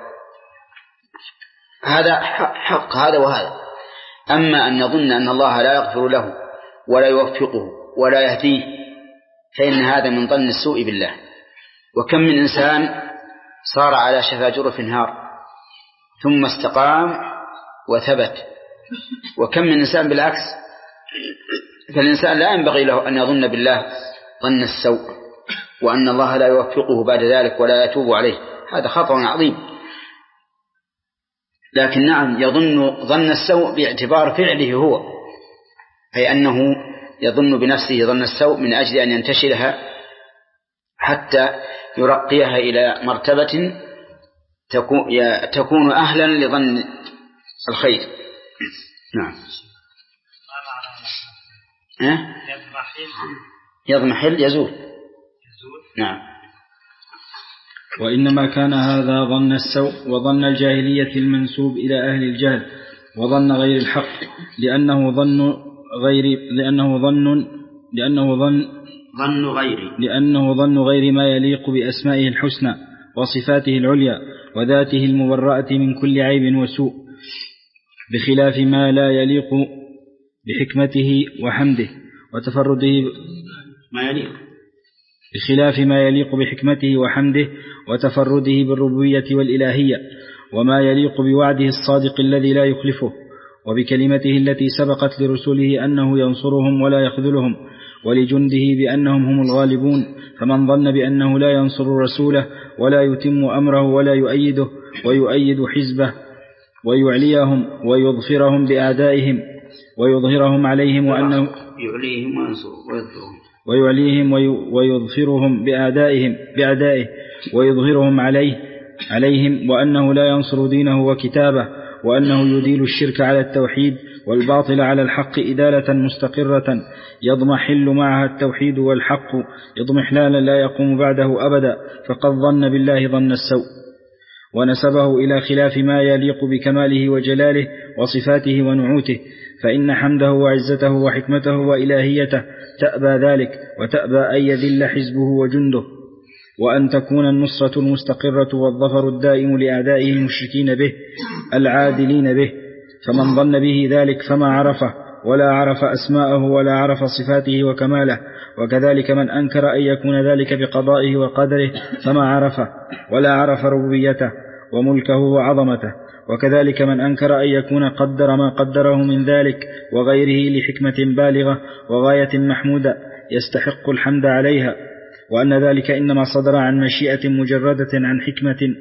هذا حق هذا وهذا. أما أن يظن أن الله لا يغفر له ولا يوفقه ولا يهديه فإن هذا من ظن السوء بالله. وكم من إنسان صار على شفا جرف نهار ثم استقام وثبت، وكم من إنسان بالعكس. فالإنسان لا ينبغي له أن يظن بالله ظن السوء وأن الله لا يوفقه بعد ذلك ولا يتوب عليه، هذا خطأ عظيم. لكن نعم يظن ظن السوء باعتبار فعله هو، أي أنه يظن بنفسه ظن السوء من أجل أن ينتشلها حتى يرقيها إلى مرتبة تكون أهلا لظن الخير. نعم. يضمحل يزول. نعم. وإنما كان هذا ظن السوء وظن الجاهلية المنسوب إلى أهل الجهل وظن غير الحق، لأنه ظن غير لأنه ظن لأنه ظن ظن غير لأنه ظن غير ما يليق بأسمائه الحسنى وصفاته العليا وذاته المبرأة من كل عيب وسوء، بخلاف ما لا يليق بحكمته وحمده وتفرده ما يليق بخلاف ما يليق بحكمته وحمده وتفرده بالربوبية والإلهية، وما يليق بوعده الصادق الذي لا يخلفه، وبكلمته التي سبقت لرسله أنه ينصرهم ولا يخذلهم، ولجنده بأنهم هم الغالبون. فمن ظن بأنه لا ينصر رسوله ولا يتم أمره ولا يؤيده ويؤيد حزبه ويعليهم ويظفرهم بأعدائهم ويظهرهم عليهم وأنه يعليهم ويظفرهم ويعليهم ويظفرهم بأعدائهم بأعدائه ويظهرهم عليه عليهم وأنه لا ينصر دينه وكتابه، وأنه يديل الشرك على التوحيد والباطل على الحق إدالة مستقرة يضمحل معها التوحيد والحق يضمحلالا لا يقوم بعده أبدا، فقد ظن بالله ظن السوء ونسبه إلى خلاف ما يليق بكماله وجلاله وصفاته ونعوته، فإن حمده وعزته وحكمته وإلهيته تأبى ذلك، وتأبى أن يذل حزبه وجنده، وأن تكون النصرة المستقرة والظفر الدائم لأعدائه المشركين به العادلين به. فمن ظن به ذلك فما عرفه ولا عرف أسماءه ولا عرف صفاته وكماله، وكذلك من أنكر أن يكون ذلك بقضائه وقدره فما عرفه ولا عرف ربوبيته وملكه وعظمته، وكذلك من أنكر أن يكون قدر ما قدره من ذلك وغيره لحكمة بالغة وغاية محمودة يستحق الحمد عليها، وأن ذلك إنما صدر عن مشيئة مجردة عن حكمة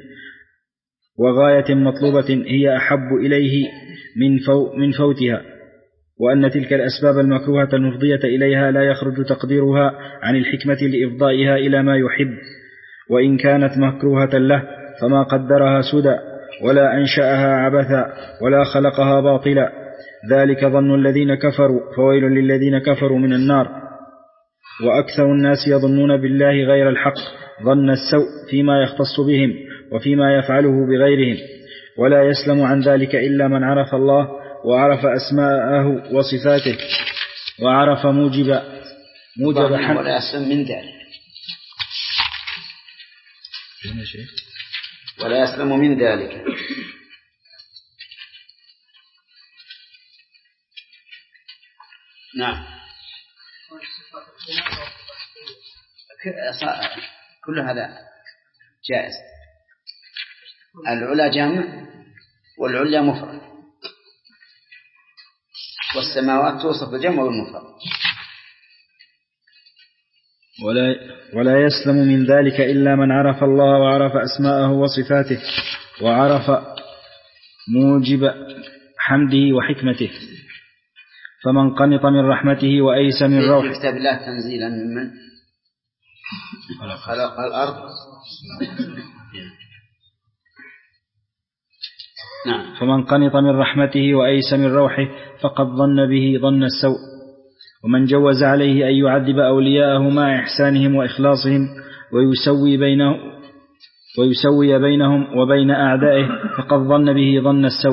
وغاية مطلوبة هي أحب إليه من, فو من فوتها، وأن تلك الأسباب المكروهة المفضية إليها لا يخرج تقديرها عن الحكمة لإفضائها إلى ما يحب، وإن كانت مكروهة له فما قدرها سدى ولا أنشأها عبثا ولا خلقها باطلا. ذلك ظن الذين كفروا، فويل للذين كفروا من النار. وأكثر الناس يظنون بالله غير الحق ظن السوء فيما يختص بهم وفيما يفعله بغيرهم، ولا يسلم عن ذلك إلا من عرف الله وعرف أسماءه وصفاته وعرف موجب موجب حمد ولا يسلم من ذلك ولا يسلم من ذلك نعم. كل هذا جائز. العلا جامع والعليا مفرد، والسماوات توصف بالجمع والمفرد. ولا, ولا يسلم من ذلك إلا من عرف الله وعرف أسماءه وصفاته وعرف موجب حمده وحكمته. فمن قنط من رحمته وأيس من روحه. كتاب الله تنزيلا ممن خلق الأرض. نعم. فمن قنط من رحمته وأيس من روحه فقد ظن به ظن السوء. ومن جوز عليه أن يعذب أولياءه مع إحسانهم وإخلاصهم ويسوي بينه ويسوي بينهم وبين أعدائه فقد ظن به ظن السوء.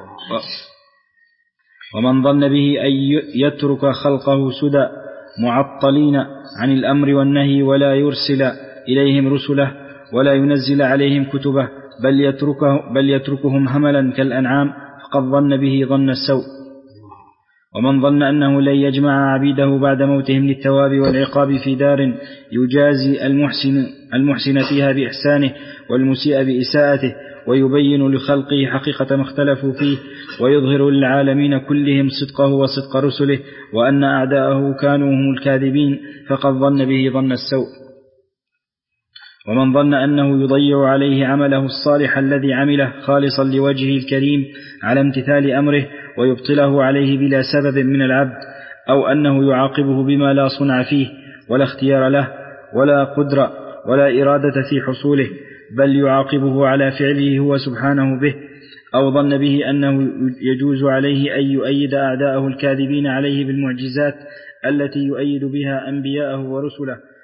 ومن ظن به أن يترك خلقه سدى معطلين عن الأمر والنهي ولا يرسل إليهم رسله ولا ينزل عليهم كتبه بل, يتركه بل يتركهم هملا كالأنعام فقد ظن به ظن السوء. ومن ظن أنه لن يجمع عبيده بعد موتهم للثواب والعقاب في دار يجازي المحسن, المحسن فيها بإحسانه والمسيء بإساءته ويبين لخلقه حقيقة ما اختلفوا فيه ويظهر للعالمين كلهم صدقه وصدق رسله وأن أعداءه كانوا هم الكاذبين فقد ظن به ظن السوء. ومن ظن أنه يضيع عليه عمله الصالح الذي عمله خالصا لوجهه الكريم على امتثال أمره ويبطله عليه بلا سبب من العبد أو أنه يعاقبه بما لا صنع فيه ولا اختيار له ولا قدرة ولا إرادة في حصوله بل يعاقبه على فعله هو سبحانه به أو ظن به أنه يجوز عليه أن يؤيد أعداءه الكاذبين عليه بالمعجزات التي يؤيد بها أنبياءه ورسله